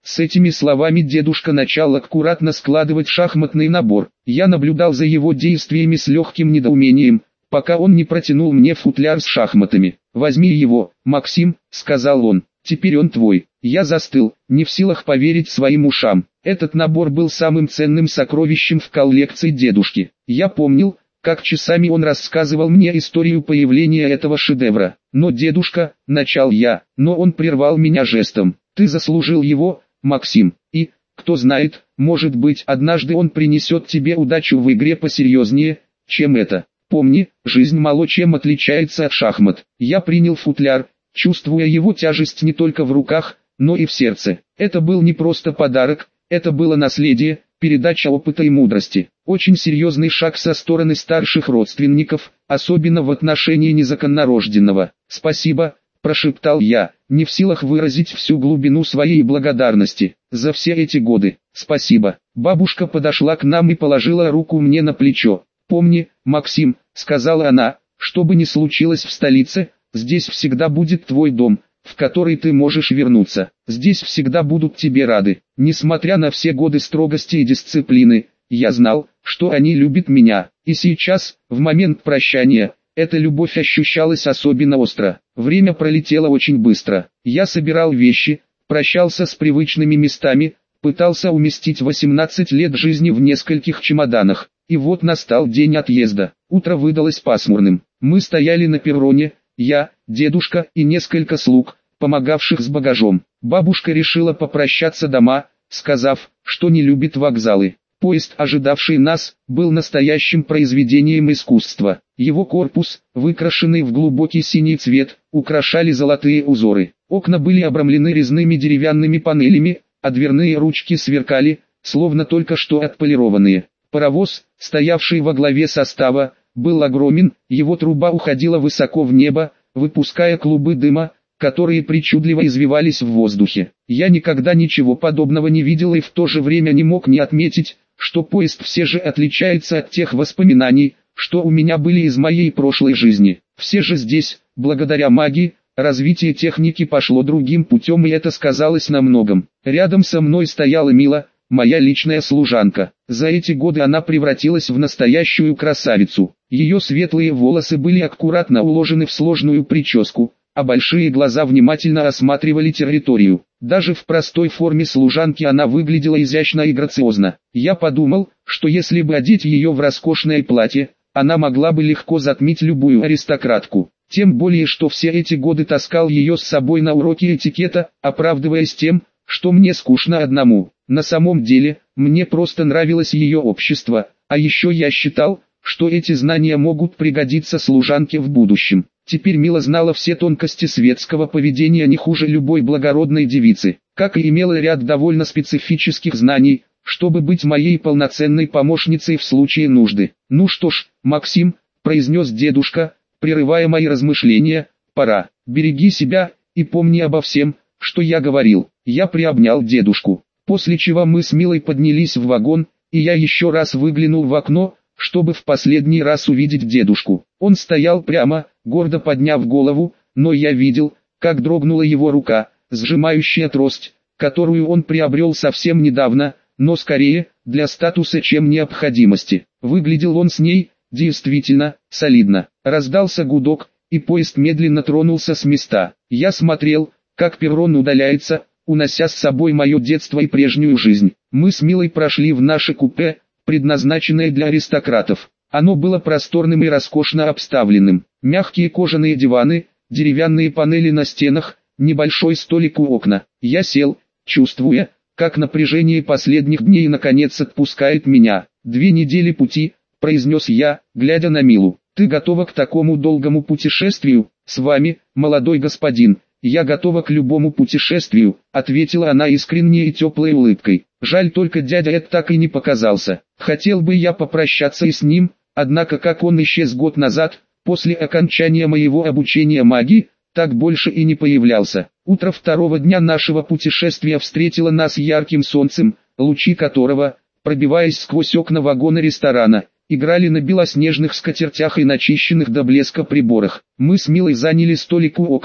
С этими словами дедушка начал аккуратно складывать шахматный набор. Я наблюдал за его действиями с легким недоумением, пока он не протянул мне футляр с шахматами. «Возьми его, Максим», — сказал он, — «теперь он твой». Я застыл, не в силах поверить своим ушам. Этот набор был самым ценным сокровищем в коллекции дедушки. Я помнил, как часами он рассказывал мне историю появления этого шедевра. «Но дедушка», — начал я, но он прервал меня жестом. «Ты заслужил его, Максим, и, кто знает, может быть, однажды он принесет тебе удачу в игре посерьезнее, чем это. Помни, жизнь мало чем отличается от шахмат». Я принял футляр, чувствуя его тяжесть не только в руках, но и в сердце. Это был не просто подарок, это было наследие, передача опыта и мудрости. Очень серьезный шаг со стороны старших родственников, особенно в отношении незаконнорожденного. «Спасибо», — прошептал я, не в силах выразить всю глубину своей благодарности за все эти годы. «Спасибо». Бабушка подошла к нам и положила руку мне на плечо. «Помни, Максим», — сказала она, — «что бы ни случилось в столице, здесь всегда будет твой дом, в который ты можешь вернуться. Здесь всегда будут тебе рады». Несмотря на все годы строгости и дисциплины, я знал, что они любят меня. И сейчас, в момент прощания, эта любовь ощущалась особенно остро. Время пролетело очень быстро. Я собирал вещи, прощался с привычными местами, пытался уместить восемнадцать лет жизни в нескольких чемоданах. И вот настал день отъезда. Утро выдалось пасмурным. Мы стояли на перроне, я, дедушка и несколько слуг, помогавших с багажом. Бабушка решила попрощаться дома, сказав, что не любит вокзалы. Поезд, ожидавший нас, был настоящим произведением искусства. Его корпус, выкрашенный в глубокий синий цвет, украшали золотые узоры. Окна были обрамлены резными деревянными панелями, а дверные ручки сверкали, словно только что отполированные. Паровоз, стоявший во главе состава, был огромен, его труба уходила высоко в небо, выпуская клубы дыма, которые причудливо извивались в воздухе. Я никогда ничего подобного не видел и в то же время не мог не отметить, что поезд все же отличается от тех воспоминаний, что у меня были из моей прошлой жизни. Все же здесь, благодаря магии, развитие техники пошло другим путем, и это сказалось на многом. Рядом со мной стояла Мила, моя личная служанка. За эти годы она превратилась в настоящую красавицу. Ее светлые волосы были аккуратно уложены в сложную прическу, а большие глаза внимательно осматривали территорию. Даже в простой форме служанки она выглядела изящно и грациозно. Я подумал, что если бы одеть ее в роскошное платье, она могла бы легко затмить любую аристократку. Тем более, что все эти годы таскал ее с собой на уроки этикета, оправдываясь тем, что мне скучно одному. На самом деле, мне просто нравилось ее общество, а еще я считал, что эти знания могут пригодиться служанке в будущем. Теперь Мила знала все тонкости светского поведения не хуже любой благородной девицы, как и имела ряд довольно специфических знаний, чтобы быть моей полноценной помощницей в случае нужды. «Ну что ж, Максим», — произнес дедушка, прерывая мои размышления, — «пора. Береги себя и помни обо всем, что я говорил». Я приобнял дедушку, после чего мы с Милой поднялись в вагон, и я еще раз выглянул в окно, чтобы в последний раз увидеть дедушку. Он стоял прямо, гордо подняв голову, но я видел, как дрогнула его рука, сжимающая трость, которую он приобрел совсем недавно, но скорее, для статуса, чем необходимости. Выглядел он с ней, действительно, солидно. Раздался гудок, и поезд медленно тронулся с места. Я смотрел, как перрон удаляется, унося с собой мое детство и прежнюю жизнь. Мы с Милой прошли в наше купе, предназначенное для аристократов. Оно было просторным и роскошно обставленным. Мягкие кожаные диваны, деревянные панели на стенах, небольшой столик у окна. Я сел, чувствуя, как напряжение последних дней наконец отпускает меня. «Две недели пути», — произнес я, глядя на Милу. «Ты готова к такому долгому путешествию?» «С вами, молодой господин, я готова к любому путешествию», — ответила она искренней и теплой улыбкой. «Жаль, только дядя Эд так и не показался. Хотел бы я попрощаться и с ним, однако как он исчез год назад, после окончания моего обучения магии, так больше и не появлялся». Утро второго дня нашего путешествия встретило нас ярким солнцем, лучи которого, пробиваясь сквозь окна вагона ресторана, играли на белоснежных скатертях и начищенных до блеска приборах. Мы с Милой заняли столик у окна,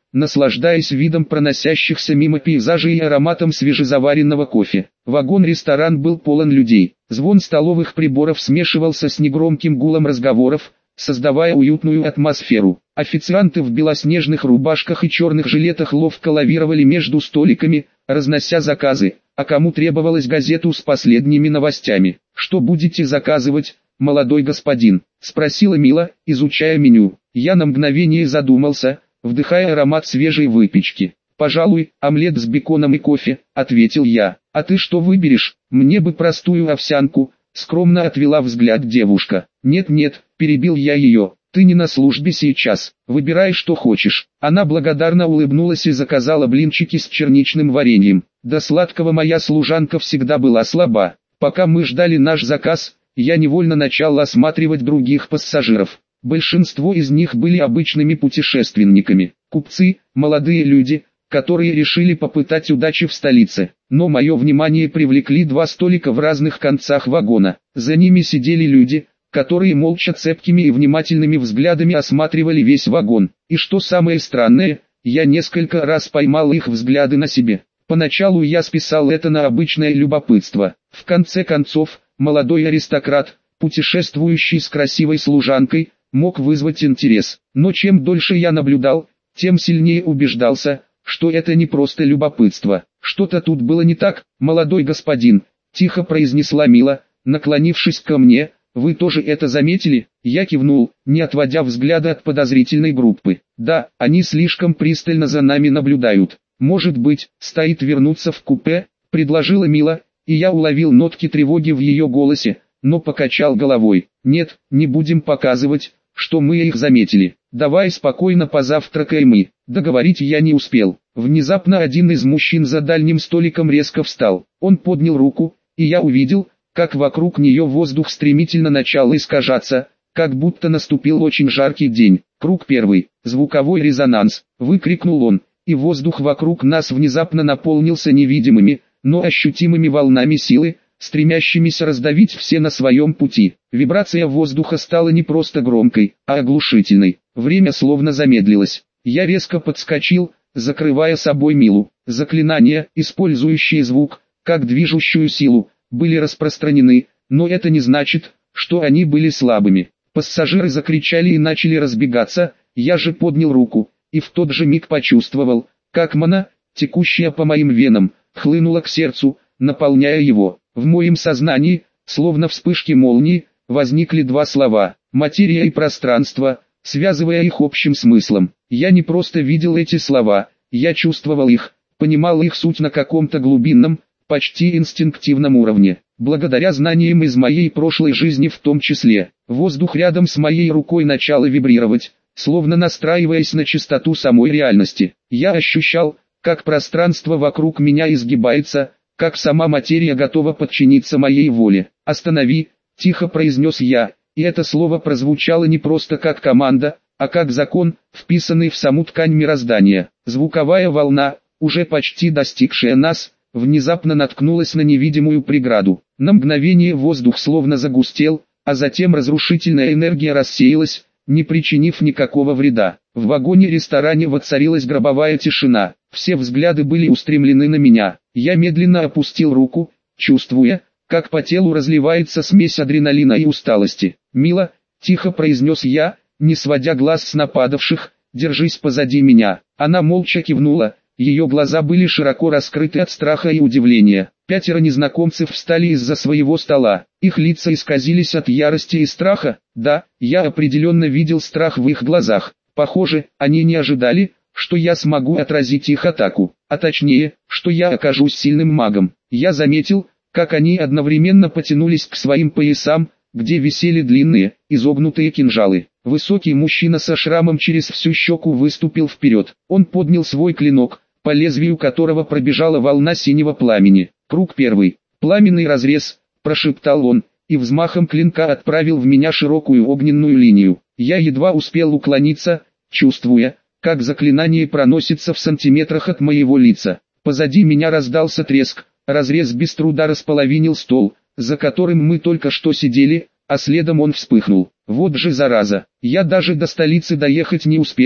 наслаждаясь видом проносящихся мимо пейзажей и ароматом свежезаваренного кофе. Вагон-ресторан был полон людей. Звон столовых приборов смешивался с негромким гулом разговоров, создавая уютную атмосферу. Официанты в белоснежных рубашках и черных жилетах ловко лавировали между столиками, разнося заказы, а кому требовалась газету с последними новостями. «Что будете заказывать, молодой господин?» – спросила Мила, изучая меню. Я на мгновение задумался, вдыхая аромат свежей выпечки. «Пожалуй, омлет с беконом и кофе», – ответил я. «А ты что выберешь? Мне бы простую овсянку», – скромно отвела взгляд девушка. «Нет-нет», – перебил я ее, – «ты не на службе сейчас, выбирай что хочешь». Она благодарно улыбнулась и заказала блинчики с черничным вареньем. До сладкого моя служанка всегда была слаба. Пока мы ждали наш заказ, я невольно начал осматривать других пассажиров. Большинство из них были обычными путешественниками, купцы, молодые люди, которые решили попытать удачи в столице. Но мое внимание привлекли два столика в разных концах вагона. За ними сидели люди, которые молча цепкими и внимательными взглядами осматривали весь вагон. И что самое странное, я несколько раз поймал их взгляды на себе. Поначалу я списал это на обычное любопытство. В конце концов, молодой аристократ, путешествующий с красивой служанкой, мог вызвать интерес. Но чем дольше я наблюдал, тем сильнее убеждался, что это не просто любопытство. Что-то тут было не так, молодой господин, тихо произнесла Мила, наклонившись ко мне. «Вы тоже это заметили?» Я кивнул, не отводя взгляда от подозрительной группы. «Да, они слишком пристально за нами наблюдают. Может быть, стоит вернуться в купе?» – предложила Мила, и я уловил нотки тревоги в ее голосе, но покачал головой. «Нет, не будем показывать, что мы их заметили. Давай спокойно позавтракаем и...» Договорить я не успел. Внезапно один из мужчин за дальним столиком резко встал. Он поднял руку, и я увидел, как вокруг нее воздух стремительно начал искажаться, как будто наступил очень жаркий день. «Круг первый, звуковой резонанс», — выкрикнул он, и воздух вокруг нас внезапно наполнился невидимыми, но ощутимыми волнами силы, стремящимися раздавить все на своем пути. Вибрация воздуха стала не просто громкой, а оглушительной. Время словно замедлилось. Я резко подскочил, закрывая собой Милу. Заклинания, использующие звук, как движущую силу, были распространены, но это не значит, что они были слабыми. Пассажиры закричали и начали разбегаться, я же поднял руку, и в тот же миг почувствовал, как мана, текущая по моим венам, хлынула к сердцу, наполняя его. В моем сознании, словно вспышки молнии, возникли два слова – материя и пространство, связывая их общим смыслом. Я не просто видел эти слова, я чувствовал их, понимал их суть на каком-то глубинном, почти инстинктивном уровне. Благодаря знаниям из моей прошлой жизни в том числе, воздух рядом с моей рукой начал вибрировать, словно настраиваясь на частоту самой реальности. Я ощущал, как пространство вокруг меня изгибается, как сама материя готова подчиниться моей воле. «Останови», – тихо произнес я, и это слово прозвучало не просто как команда, а как закон, вписанный в саму ткань мироздания. Звуковая волна, уже почти достигшая нас, внезапно наткнулась на невидимую преграду. На мгновение воздух словно загустел, а затем разрушительная энергия рассеялась, не причинив никакого вреда. В вагоне-ресторане воцарилась гробовая тишина. Все взгляды были устремлены на меня. Я медленно опустил руку, чувствуя, как по телу разливается смесь адреналина и усталости. «Мила», — тихо произнес я, не сводя глаз с нападавших, — «держись позади меня». Она молча кивнула. Ее глаза были широко раскрыты от страха и удивления. Пятеро незнакомцев встали из-за своего стола. Их лица исказились от ярости и страха. Да, я определенно видел страх в их глазах. Похоже, они не ожидали, что я смогу отразить их атаку. А точнее, что я окажусь сильным магом. Я заметил, как они одновременно потянулись к своим поясам, где висели длинные, изогнутые кинжалы. Высокий мужчина со шрамом через всю щеку выступил вперед. Он поднял свой клинок, по лезвию которого пробежала волна синего пламени. «Круг первый. Пламенный разрез», – прошептал он, и взмахом клинка отправил в меня широкую огненную линию. Я едва успел уклониться, чувствуя, как заклинание проносится в сантиметрах от моего лица. Позади меня раздался треск, разрез без труда располовинил стол, за которым мы только что сидели, а следом он вспыхнул. Вот же зараза, я даже до столицы доехать не успел,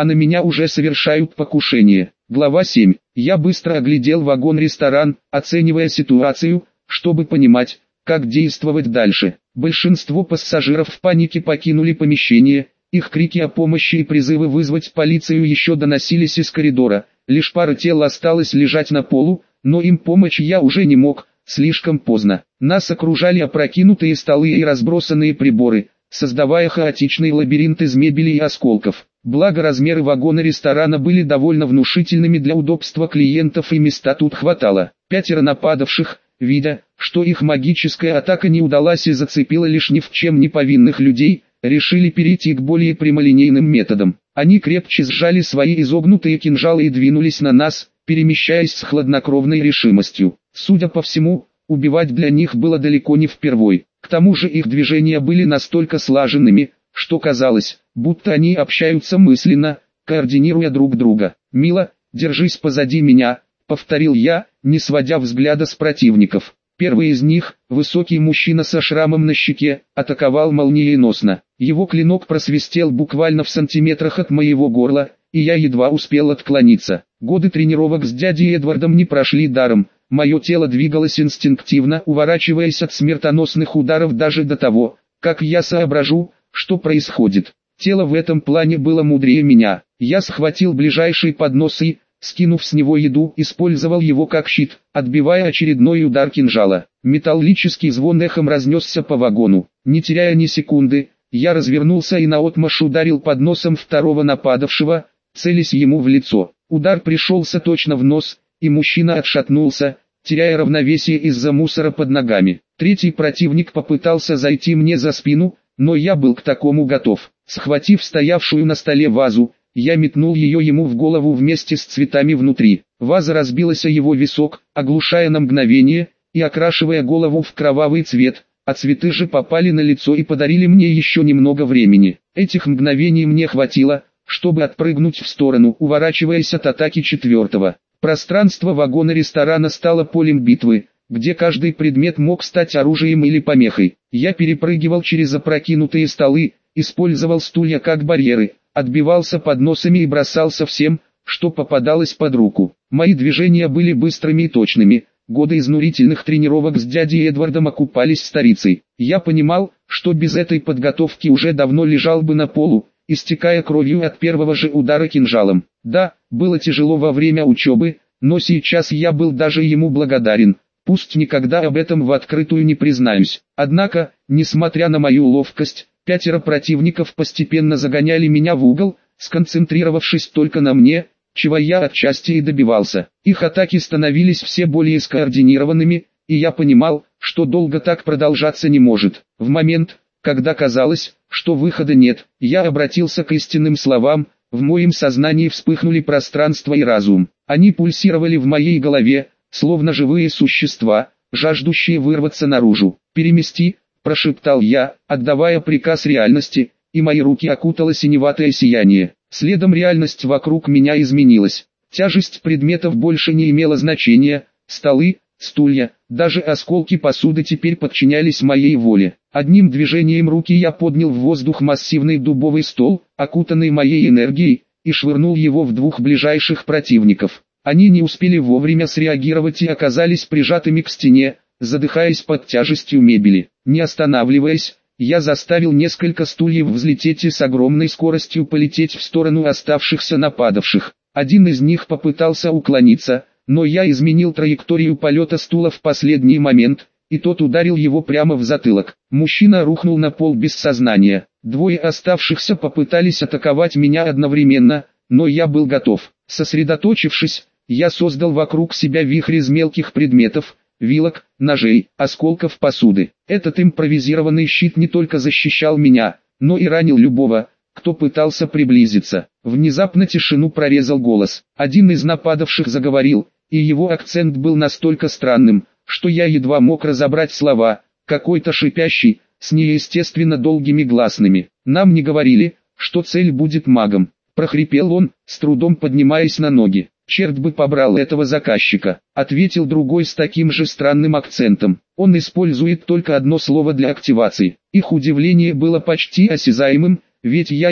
а на меня уже совершают покушение. Глава семь. Я быстро оглядел вагон-ресторан, оценивая ситуацию, чтобы понимать, как действовать дальше. Большинство пассажиров в панике покинули помещение, их крики о помощи и призывы вызвать полицию еще доносились из коридора. Лишь пара тел осталось лежать на полу, но им помочь я уже не мог, слишком поздно. Нас окружали опрокинутые столы и разбросанные приборы, создавая хаотичный лабиринт из мебели и осколков. Благо размеры вагона ресторана были довольно внушительными для удобства клиентов и места тут хватало. Пятеро нападавших, видя, что их магическая атака не удалась и зацепила лишь ни в чем не повинных людей, решили перейти к более прямолинейным методам. Они крепче сжали свои изогнутые кинжалы и двинулись на нас, перемещаясь с хладнокровной решимостью. Судя по всему, убивать для них было далеко не впервой. К тому же их движения были настолько слаженными, что казалось, будто они общаются мысленно, координируя друг друга. «Мила, держись позади меня», — повторил я, не сводя взгляда с противников. Первый из них, высокий мужчина со шрамом на щеке, атаковал молниеносно. Его клинок просвистел буквально в сантиметрах от моего горла, и я едва успел отклониться. Годы тренировок с дядей Эдвардом не прошли даром. Мое тело двигалось инстинктивно, уворачиваясь от смертоносных ударов даже до того, как я соображу, что происходит. Тело в этом плане было мудрее меня. Я схватил ближайший поднос и, скинув с него еду, использовал его как щит, отбивая очередной удар кинжала. Металлический звон эхом разнесся по вагону. Не теряя ни секунды, я развернулся и наотмашь ударил подносом второго нападавшего, целясь ему в лицо. Удар пришелся точно в нос, и мужчина отшатнулся, теряя равновесие из-за мусора под ногами. Третий противник попытался зайти мне за спину, но я был к такому готов. Схватив стоявшую на столе вазу, я метнул ее ему в голову вместе с цветами внутри. Ваза разбилась о его висок, оглушая на мгновение, и окрашивая голову в кровавый цвет, а цветы же попали на лицо и подарили мне еще немного времени. Этих мгновений мне хватило, чтобы отпрыгнуть в сторону, уворачиваясь от атаки четвертого. Пространство вагона-ресторана стало полем битвы, где каждый предмет мог стать оружием или помехой. Я перепрыгивал через опрокинутые столы, использовал стулья как барьеры, отбивался подносами и бросался всем, что попадалось под руку. Мои движения были быстрыми и точными. Годы изнурительных тренировок с дядей Эдвардом окупались старицей. Я понимал, что без этой подготовки уже давно лежал бы на полу, истекая кровью от первого же удара кинжалом. Да, было тяжело во время учебы, но сейчас я был даже ему благодарен, пусть никогда об этом в открытую не признаюсь. Однако, несмотря на мою ловкость, пятеро противников постепенно загоняли меня в угол, сконцентрировавшись только на мне, чего я отчасти и добивался. Их атаки становились все более скоординированными, и я понимал, что долго так продолжаться не может. В момент, когда казалось, что выхода нет, я обратился к истинным словам, в моем сознании вспыхнули пространство и разум. Они пульсировали в моей голове, словно живые существа, жаждущие вырваться наружу. «Перемести», — прошептал я, отдавая приказ реальности, и мои руки окутало синеватое сияние. Следом реальность вокруг меня изменилась. Тяжесть предметов больше не имела значения, столы, стулья, даже осколки посуды теперь подчинялись моей воле. Одним движением руки я поднял в воздух массивный дубовый стол, окутанный моей энергией, и швырнул его в двух ближайших противников. Они не успели вовремя среагировать и оказались прижатыми к стене, задыхаясь под тяжестью мебели. Не останавливаясь, я заставил несколько стульев взлететь и с огромной скоростью полететь в сторону оставшихся нападавших. Один из них попытался уклониться, но я изменил траекторию полета стула в последний момент, и тот ударил его прямо в затылок. Мужчина рухнул на пол без сознания. Двое оставшихся попытались атаковать меня одновременно, но я был готов. Сосредоточившись, я создал вокруг себя вихрь из мелких предметов, вилок, ножей, осколков посуды. Этот импровизированный щит не только защищал меня, но и ранил любого, кто пытался приблизиться. Внезапно тишину прорезал голос. Один из нападавших заговорил, и его акцент был настолько странным, что я едва мог разобрать слова, какой-то шипящий, с неестественно долгими гласными. «Нам не говорили, что цель будет магом», — прохрипел он, с трудом поднимаясь на ноги. «Черт бы побрал этого заказчика», — ответил другой с таким же странным акцентом. «Он использует только одно слово для активации». Их удивление было почти осязаемым, ведь я и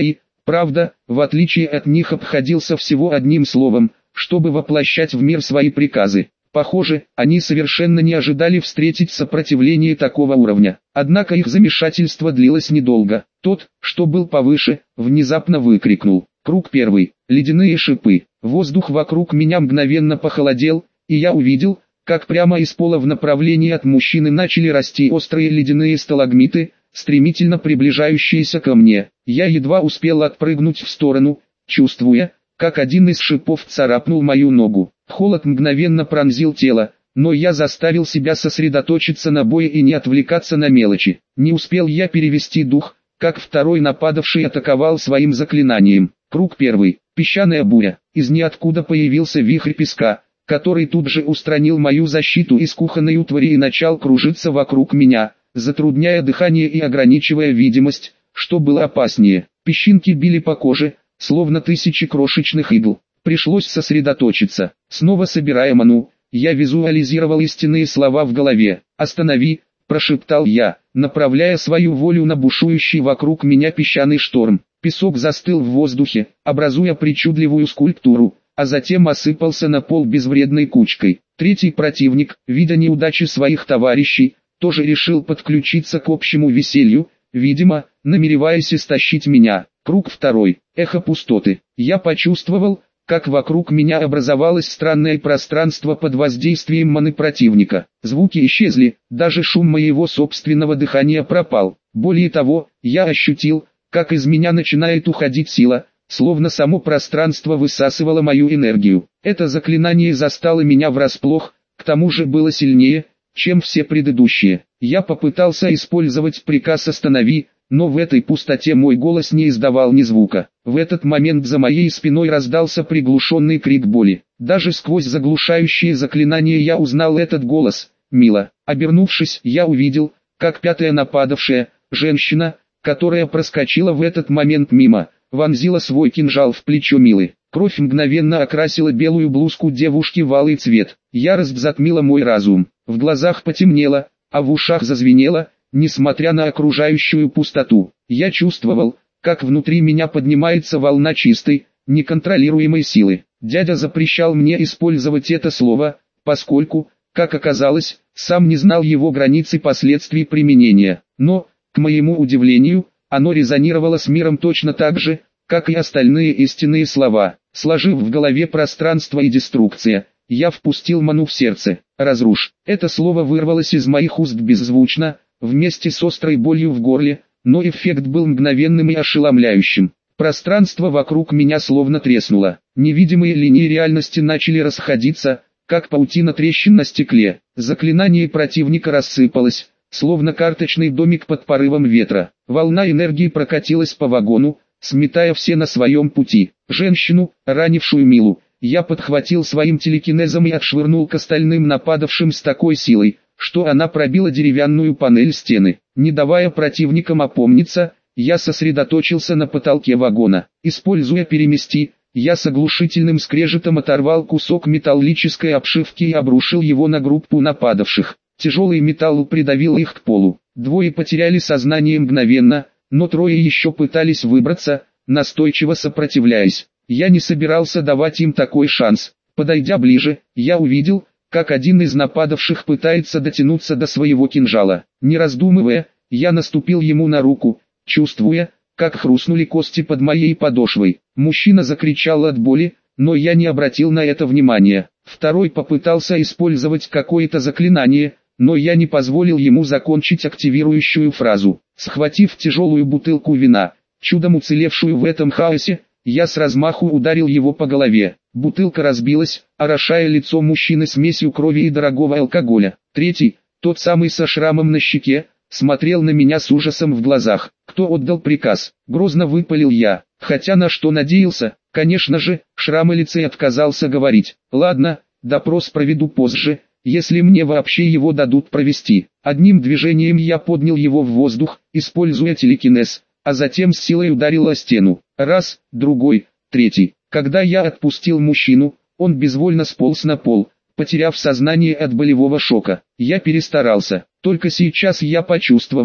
Правда, в отличие от них обходился всего одним словом, чтобы воплощать в мир свои приказы. Похоже, они совершенно не ожидали встретить сопротивление такого уровня. Однако их замешательство длилось недолго. Тот, что был повыше, внезапно выкрикнул: «Круг первый! Ледяные шипы!» Воздух вокруг меня мгновенно похолодел, и я увидел, как прямо из пола в направлении от мужчины начали расти острые ледяные сталагмиты, стремительно приближающиеся ко мне. Я едва успел отпрыгнуть в сторону, чувствуя, как один из шипов царапнул мою ногу. Холод мгновенно пронзил тело, но я заставил себя сосредоточиться на бое и не отвлекаться на мелочи. Не успел я перевести дух, как второй нападавший атаковал своим заклинанием. Круг первый. Песчаная буря. Из ниоткуда появился вихрь песка, который тут же устранил мою защиту из кухонной утвари и начал кружиться вокруг меня, затрудняя дыхание и ограничивая видимость, что было опаснее. Песчинки били по коже, словно тысячи крошечных игл. Пришлось сосредоточиться. Снова собирая ману, я визуализировал истинные слова в голове. «Останови», – прошептал я, направляя свою волю на бушующий вокруг меня песчаный шторм. Песок застыл в воздухе, образуя причудливую скульптуру, а затем осыпался на пол безвредной кучкой. Третий противник, видя неудачи своих товарищей, тоже решил подключиться к общему веселью, видимо, намереваясь истощить меня. Круг второй. Эхо пустоты. Я почувствовал, как вокруг меня образовалось странное пространство под воздействием маны противника. Звуки исчезли, даже шум моего собственного дыхания пропал. Более того, я ощутил, как из меня начинает уходить сила, словно само пространство высасывало мою энергию. Это заклинание застало меня врасплох, к тому же было сильнее, чем все предыдущие. Я попытался использовать приказ «Останови», но в этой пустоте мой голос не издавал ни звука. В этот момент за моей спиной раздался приглушенный крик боли. Даже сквозь заглушающие заклинания я узнал этот голос. «Мила». Обернувшись, я увидел, как пятая нападавшая, женщина, которая проскочила в этот момент мимо, вонзила свой кинжал в плечо Милы. Кровь мгновенно окрасила белую блузку девушки в алый цвет. Ярость затмила мой разум. В глазах потемнело, а в ушах зазвенело, несмотря на окружающую пустоту. Я чувствовал, как внутри меня поднимается волна чистой, неконтролируемой силы. Дядя запрещал мне использовать это слово, поскольку, как оказалось, сам не знал его границ и последствий применения. Но, к моему удивлению, оно резонировало с миром точно так же, как и остальные истинные слова. Сложив в голове пространство и деструкция, я впустил ману в сердце. «Разрушь». Это слово вырвалось из моих уст беззвучно, вместе с острой болью в горле, но эффект был мгновенным и ошеломляющим. Пространство вокруг меня словно треснуло. Невидимые линии реальности начали расходиться, как паутина трещин на стекле. Заклинание противника рассыпалось, словно карточный домик под порывом ветра. Волна энергии прокатилась по вагону, сметая все на своем пути. Женщину, ранившую Милу, я подхватил своим телекинезом и отшвырнул к остальным нападавшим с такой силой, что она пробила деревянную панель стены. Не давая противникам опомниться, я сосредоточился на потолке вагона. Используя перемести, я с оглушительным скрежетом оторвал кусок металлической обшивки и обрушил его на группу нападавших. Тяжелый металл придавил их к полу. Двое потеряли сознание мгновенно, но трое еще пытались выбраться, настойчиво сопротивляясь. Я не собирался давать им такой шанс. Подойдя ближе, я увидел, как один из нападавших пытается дотянуться до своего кинжала. Не раздумывая, я наступил ему на руку, чувствуя, как хрустнули кости под моей подошвой. Мужчина закричал от боли, но я не обратил на это внимания. Второй попытался использовать какое-то заклинание, но я не позволил ему закончить активирующую фразу. Схватив тяжелую бутылку вина, чудом уцелевшую в этом хаосе, я с размаху ударил его по голове. Бутылка разбилась, орошая лицо мужчины смесью крови и дорогого алкоголя. Третий, тот самый со шрамом на щеке, смотрел на меня с ужасом в глазах. «Кто отдал приказ?» — грозно выпалил я, хотя на что надеялся, конечно же, шрам лицей отказался говорить. «Ладно, допрос проведу позже, если мне вообще его дадут провести». Одним движением я поднял его в воздух, используя телекинез, а затем с силой ударил о стену. Раз, другой, третий. Когда я отпустил мужчину, он безвольно сполз на пол, потеряв сознание от болевого шока. Я перестарался. Только сейчас я почувствовал,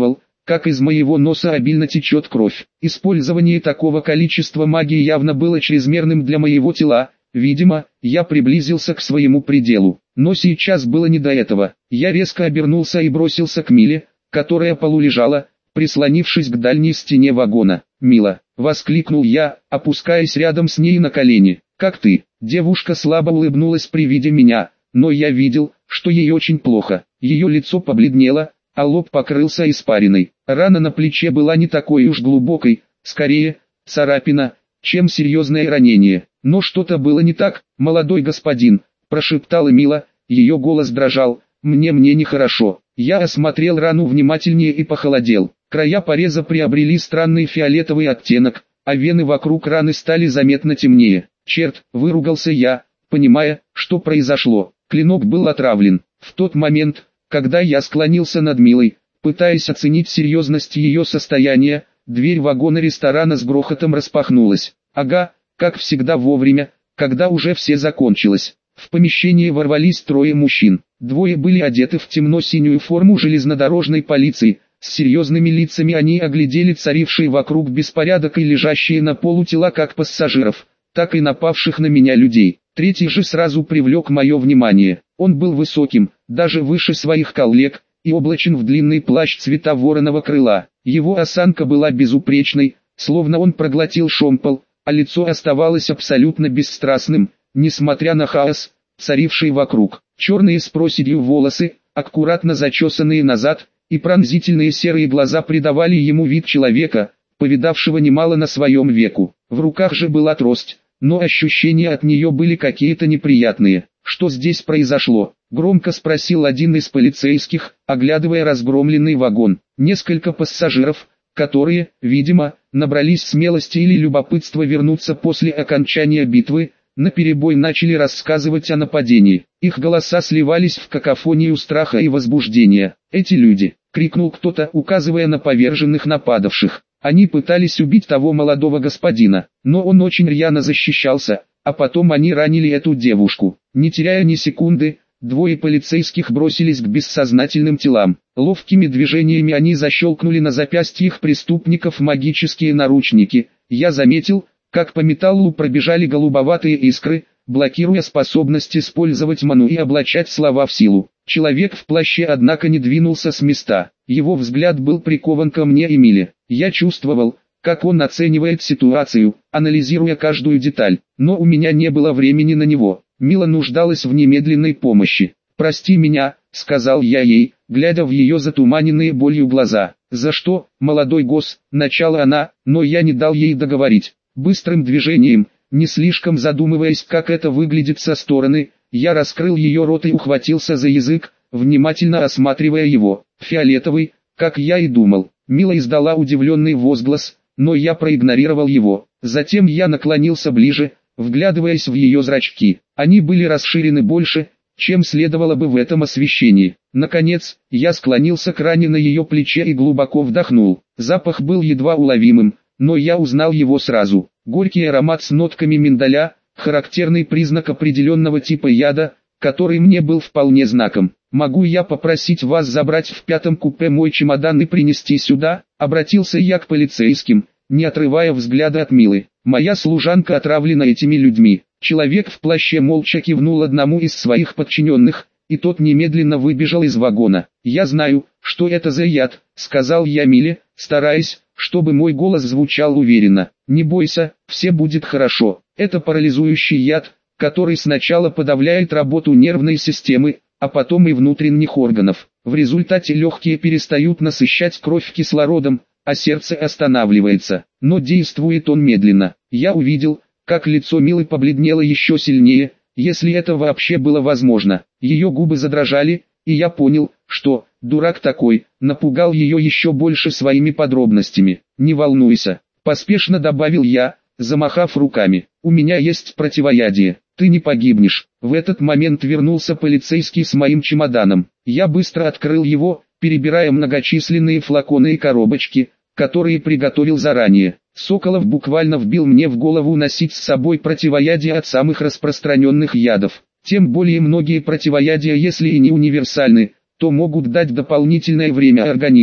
как из моего носа обильно течет кровь. Использование такого количества магии явно было чрезмерным для моего тела. Видимо, я приблизился к своему пределу. Но сейчас было не до этого. Я резко обернулся и бросился к Миле, которая полулежала, прислонившись к дальней стене вагона. «Мила!» — воскликнул я, опускаясь рядом с ней на колени. «Как ты?» Девушка слабо улыбнулась при виде меня, но я видел, что ей очень плохо. Ее лицо побледнело, а лоб покрылся испариной. Рана на плече была не такой уж глубокой, скорее, царапина, чем серьезное ранение. Но что-то было не так, молодой господин, прошептала Мила, ее голос дрожал. «Мне мне нехорошо». Я осмотрел рану внимательнее и похолодел. Края пореза приобрели странный фиолетовый оттенок, а вены вокруг раны стали заметно темнее. «Черт!» — выругался я, понимая, что произошло. Клинок был отравлен. В тот момент, когда я склонился над Милой, пытаясь оценить серьезность ее состояния, дверь вагона-ресторана с грохотом распахнулась. Ага, как всегда вовремя, когда уже все закончилось. В помещение ворвались трое мужчин. Двое были одеты в темно-синюю форму железнодорожной полиции. С серьезными лицами они оглядели царивший вокруг беспорядок и лежащие на полу тела как пассажиров, так и напавших на меня людей. Третий же сразу привлек мое внимание. Он был высоким, даже выше своих коллег, и облачен в длинный плащ цвета вороного крыла. Его осанка была безупречной, словно он проглотил шомпол, а лицо оставалось абсолютно бесстрастным, несмотря на хаос, царивший вокруг. Черные с проседью волосы, аккуратно зачесанные назад, и пронзительные серые глаза придавали ему вид человека, повидавшего немало на своем веку. В руках же была трость, но ощущения от нее были какие-то неприятные. «Что здесь произошло?» — громко спросил один из полицейских, оглядывая разгромленный вагон. Несколько пассажиров, которые, видимо, набрались смелости или любопытства вернуться после окончания битвы, наперебой начали рассказывать о нападении. Их голоса сливались в какофонию страха и возбуждения. «Эти люди!» — крикнул кто-то, указывая на поверженных нападавших. Они пытались убить того молодого господина, но он очень рьяно защищался, а потом они ранили эту девушку. Не теряя ни секунды, двое полицейских бросились к бессознательным телам. Ловкими движениями они защелкнули на запястьях преступников магические наручники. Я заметил, как по металлу пробежали голубоватые искры, блокируя способность использовать ману и облачать слова в силу. Человек в плаще однако не двинулся с места. Его взгляд был прикован ко мне и Миле. Я чувствовал, как он оценивает ситуацию, анализируя каждую деталь, но у меня не было времени на него. Мила нуждалась в немедленной помощи. «Прости меня», — сказал я ей, глядя в ее затуманенные болью глаза. «За что, молодой гос?» — начала она, но я не дал ей договорить. Быстрым движением, не слишком задумываясь, как это выглядит со стороны, я раскрыл ее рот и ухватился за язык, внимательно осматривая его. Фиолетовый, как я и думал. Мила издала удивленный возглас, но я проигнорировал его. Затем я наклонился ближе, вглядываясь в ее зрачки. Они были расширены больше, чем следовало бы в этом освещении. Наконец, я склонился к ране на ее плече и глубоко вдохнул. Запах был едва уловимым, но я узнал его сразу. Горький аромат с нотками миндаля, характерный признак определенного типа яда, который мне был вполне знаком. «Могу я попросить вас забрать в пятом купе мой чемодан и принести сюда?» — обратился я к полицейским, не отрывая взгляда от Милы. «Моя служанка отравлена этими людьми». Человек в плаще молча кивнул одному из своих подчиненных, и тот немедленно выбежал из вагона. «Я знаю, что это за яд», — сказал я Миле, стараясь, чтобы мой голос звучал уверенно. «Не бойся, все будет хорошо. Это парализующий яд, который сначала подавляет работу нервной системы, а потом и внутренних органов. В результате легкие перестают насыщать кровь кислородом, а сердце останавливается. Но действует он медленно. Я увидел, как лицо Милы побледнело еще сильнее, если это вообще было возможно. Ее губы задрожали, и я понял, что, дурак такой, напугал ее еще больше своими подробностями. «Не волнуйся», — поспешно добавил я, замахав руками. «У меня есть противоядие. Ты не погибнешь». В этот момент вернулся полицейский с моим чемоданом. Я быстро открыл его, перебирая многочисленные флаконы и коробочки, которые приготовил заранее. Соколов буквально вбил мне в голову носить с собой противоядие от самых распространенных ядов. Тем более многие противоядия, если и не универсальны, то могут дать дополнительное время организму.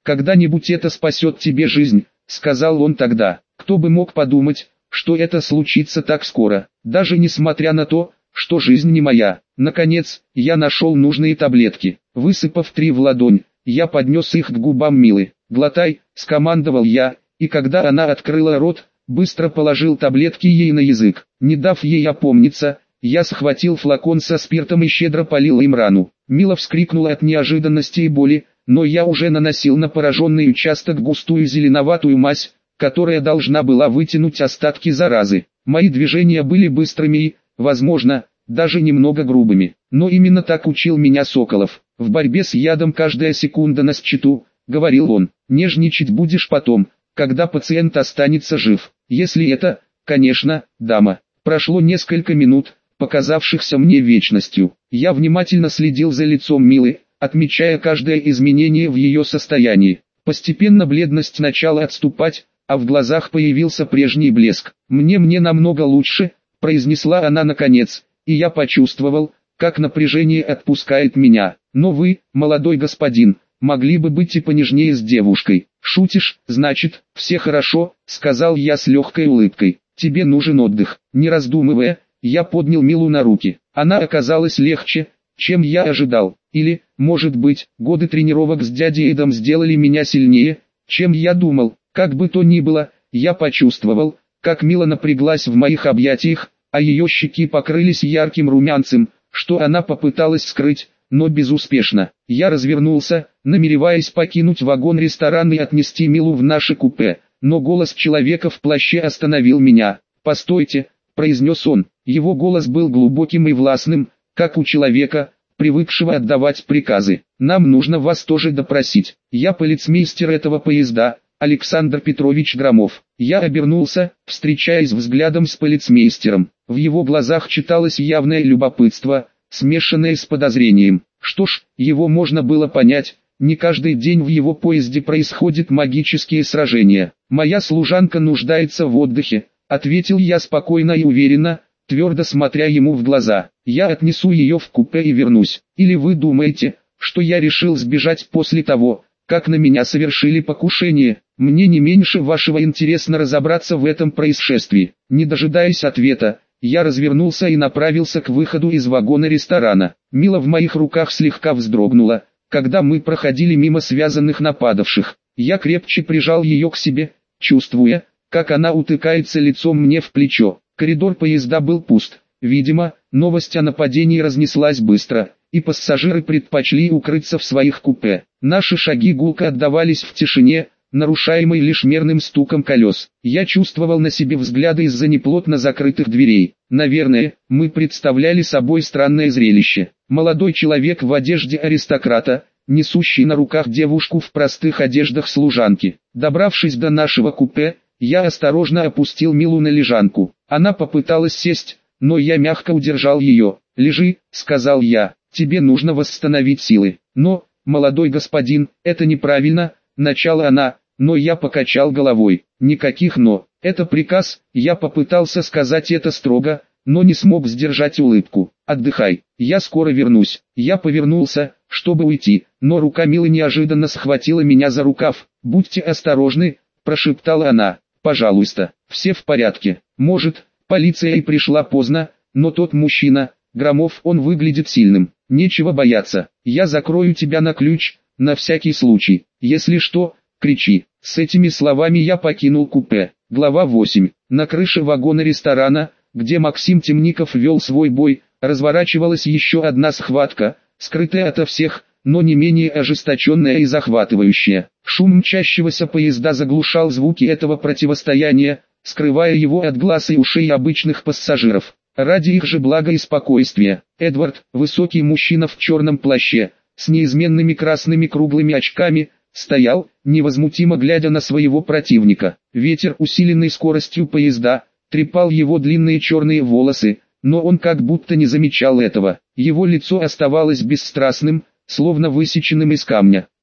«Когда-нибудь это спасет тебе жизнь», — сказал он тогда. Кто бы мог подумать, что это случится так скоро, даже несмотря на то, что жизнь не моя. Наконец, я нашел нужные таблетки. Высыпав три в ладонь, я поднес их к губам Милы. «Глотай», — скомандовал я, и когда она открыла рот, быстро положил таблетки ей на язык. Не дав ей опомниться, я схватил флакон со спиртом и щедро полил им рану. Мила вскрикнула от неожиданности и боли, но я уже наносил на пораженный участок густую зеленоватую мазь, которая должна была вытянуть остатки заразы. Мои движения были быстрыми и, возможно, даже немного грубыми. Но именно так учил меня Соколов. «В борьбе с ядом каждая секунда на счету», — говорил он. «Нежничать будешь потом, когда пациент останется жив. Если это, конечно, дама». Прошло несколько минут, показавшихся мне вечностью. Я внимательно следил за лицом Милы, отмечая каждое изменение в ее состоянии. Постепенно бледность начала отступать, а в глазах появился прежний блеск. «Мне мне намного лучше», — произнесла она наконец, и я почувствовал, как напряжение отпускает меня. «Но вы, молодой господин, могли бы быть и понежнее с девушкой». «Шутишь, значит, все хорошо», — сказал я с легкой улыбкой. «Тебе нужен отдых». Не раздумывая, я поднял Милу на руки. Она оказалась легче, чем я ожидал. Или, может быть, годы тренировок с дядей Эдом сделали меня сильнее, чем я думал. Как бы то ни было, я почувствовал, как Мила напряглась в моих объятиях, а ее щеки покрылись ярким румянцем, что она попыталась скрыть, но безуспешно. Я развернулся, намереваясь покинуть вагон-ресторан и отнести Милу в наше купе, но голос человека в плаще остановил меня. «Постойте», — произнес он. Его голос был глубоким и властным, как у человека, привыкшего отдавать приказы. «Нам нужно вас тоже допросить. Я полицмейстер этого поезда, Александр Петрович Громов». Я обернулся, встречаясь взглядом с полицмейстером. В его глазах читалось явное любопытство, смешанное с подозрением. Что ж, его можно было понять, не каждый день в его поезде происходят магические сражения. «Моя служанка нуждается в отдыхе», — ответил я спокойно и уверенно, твердо смотря ему в глаза. «Я отнесу ее в купе и вернусь. Или вы думаете, что я решил сбежать после того, как на меня совершили покушение? Мне не меньше вашего интересно разобраться в этом происшествии». Не дожидаясь ответа, я развернулся и направился к выходу из вагона ресторана. Мила в моих руках слегка вздрогнула, когда мы проходили мимо связанных нападавших. Я крепче прижал ее к себе, чувствуя, как она утыкается лицом мне в плечо. Коридор поезда был пуст. Видимо, новость о нападении разнеслась быстро, и пассажиры предпочли укрыться в своих купе. Наши шаги гулко отдавались в тишине, нарушаемой лишь мерным стуком колес. Я чувствовал на себе взгляды из-за неплотно закрытых дверей. Наверное, мы представляли собой странное зрелище. Молодой человек в одежде аристократа, несущий на руках девушку в простых одеждах служанки. Добравшись до нашего купе, я осторожно опустил Милу на лежанку. Она попыталась сесть, но я мягко удержал ее. «Лежи», — сказал я, — «тебе нужно восстановить силы». «Но, молодой господин, это неправильно», — начала она, но я покачал головой. «Никаких «но». Это приказ», — я попытался сказать это строго, но не смог сдержать улыбку. «Отдыхай, я скоро вернусь». Я повернулся, чтобы уйти, но рука Милы неожиданно схватила меня за рукав. «Будьте осторожны», — прошептала она. «Пожалуйста, все в порядке». Может, полиция и пришла поздно, но тот мужчина, Громов, он выглядит сильным. Нечего бояться. Я закрою тебя на ключ, на всякий случай. Если что, кричи. С этими словами я покинул купе. Глава восемь. На крыше вагона ресторана, где Максим Темников вел свой бой, разворачивалась еще одна схватка, скрытая ото всех, но не менее ожесточенная и захватывающая. Шум мчащегося поезда заглушал звуки этого противостояния, скрывая его от глаз и ушей обычных пассажиров. Ради их же блага и спокойствия, Эдвард, высокий мужчина в черном плаще, с неизменными красными круглыми очками, стоял, невозмутимо глядя на своего противника. Ветер, усиленный скоростью поезда, трепал его длинные черные волосы, но он как будто не замечал этого. Его лицо оставалось бесстрастным, словно высеченным из камня.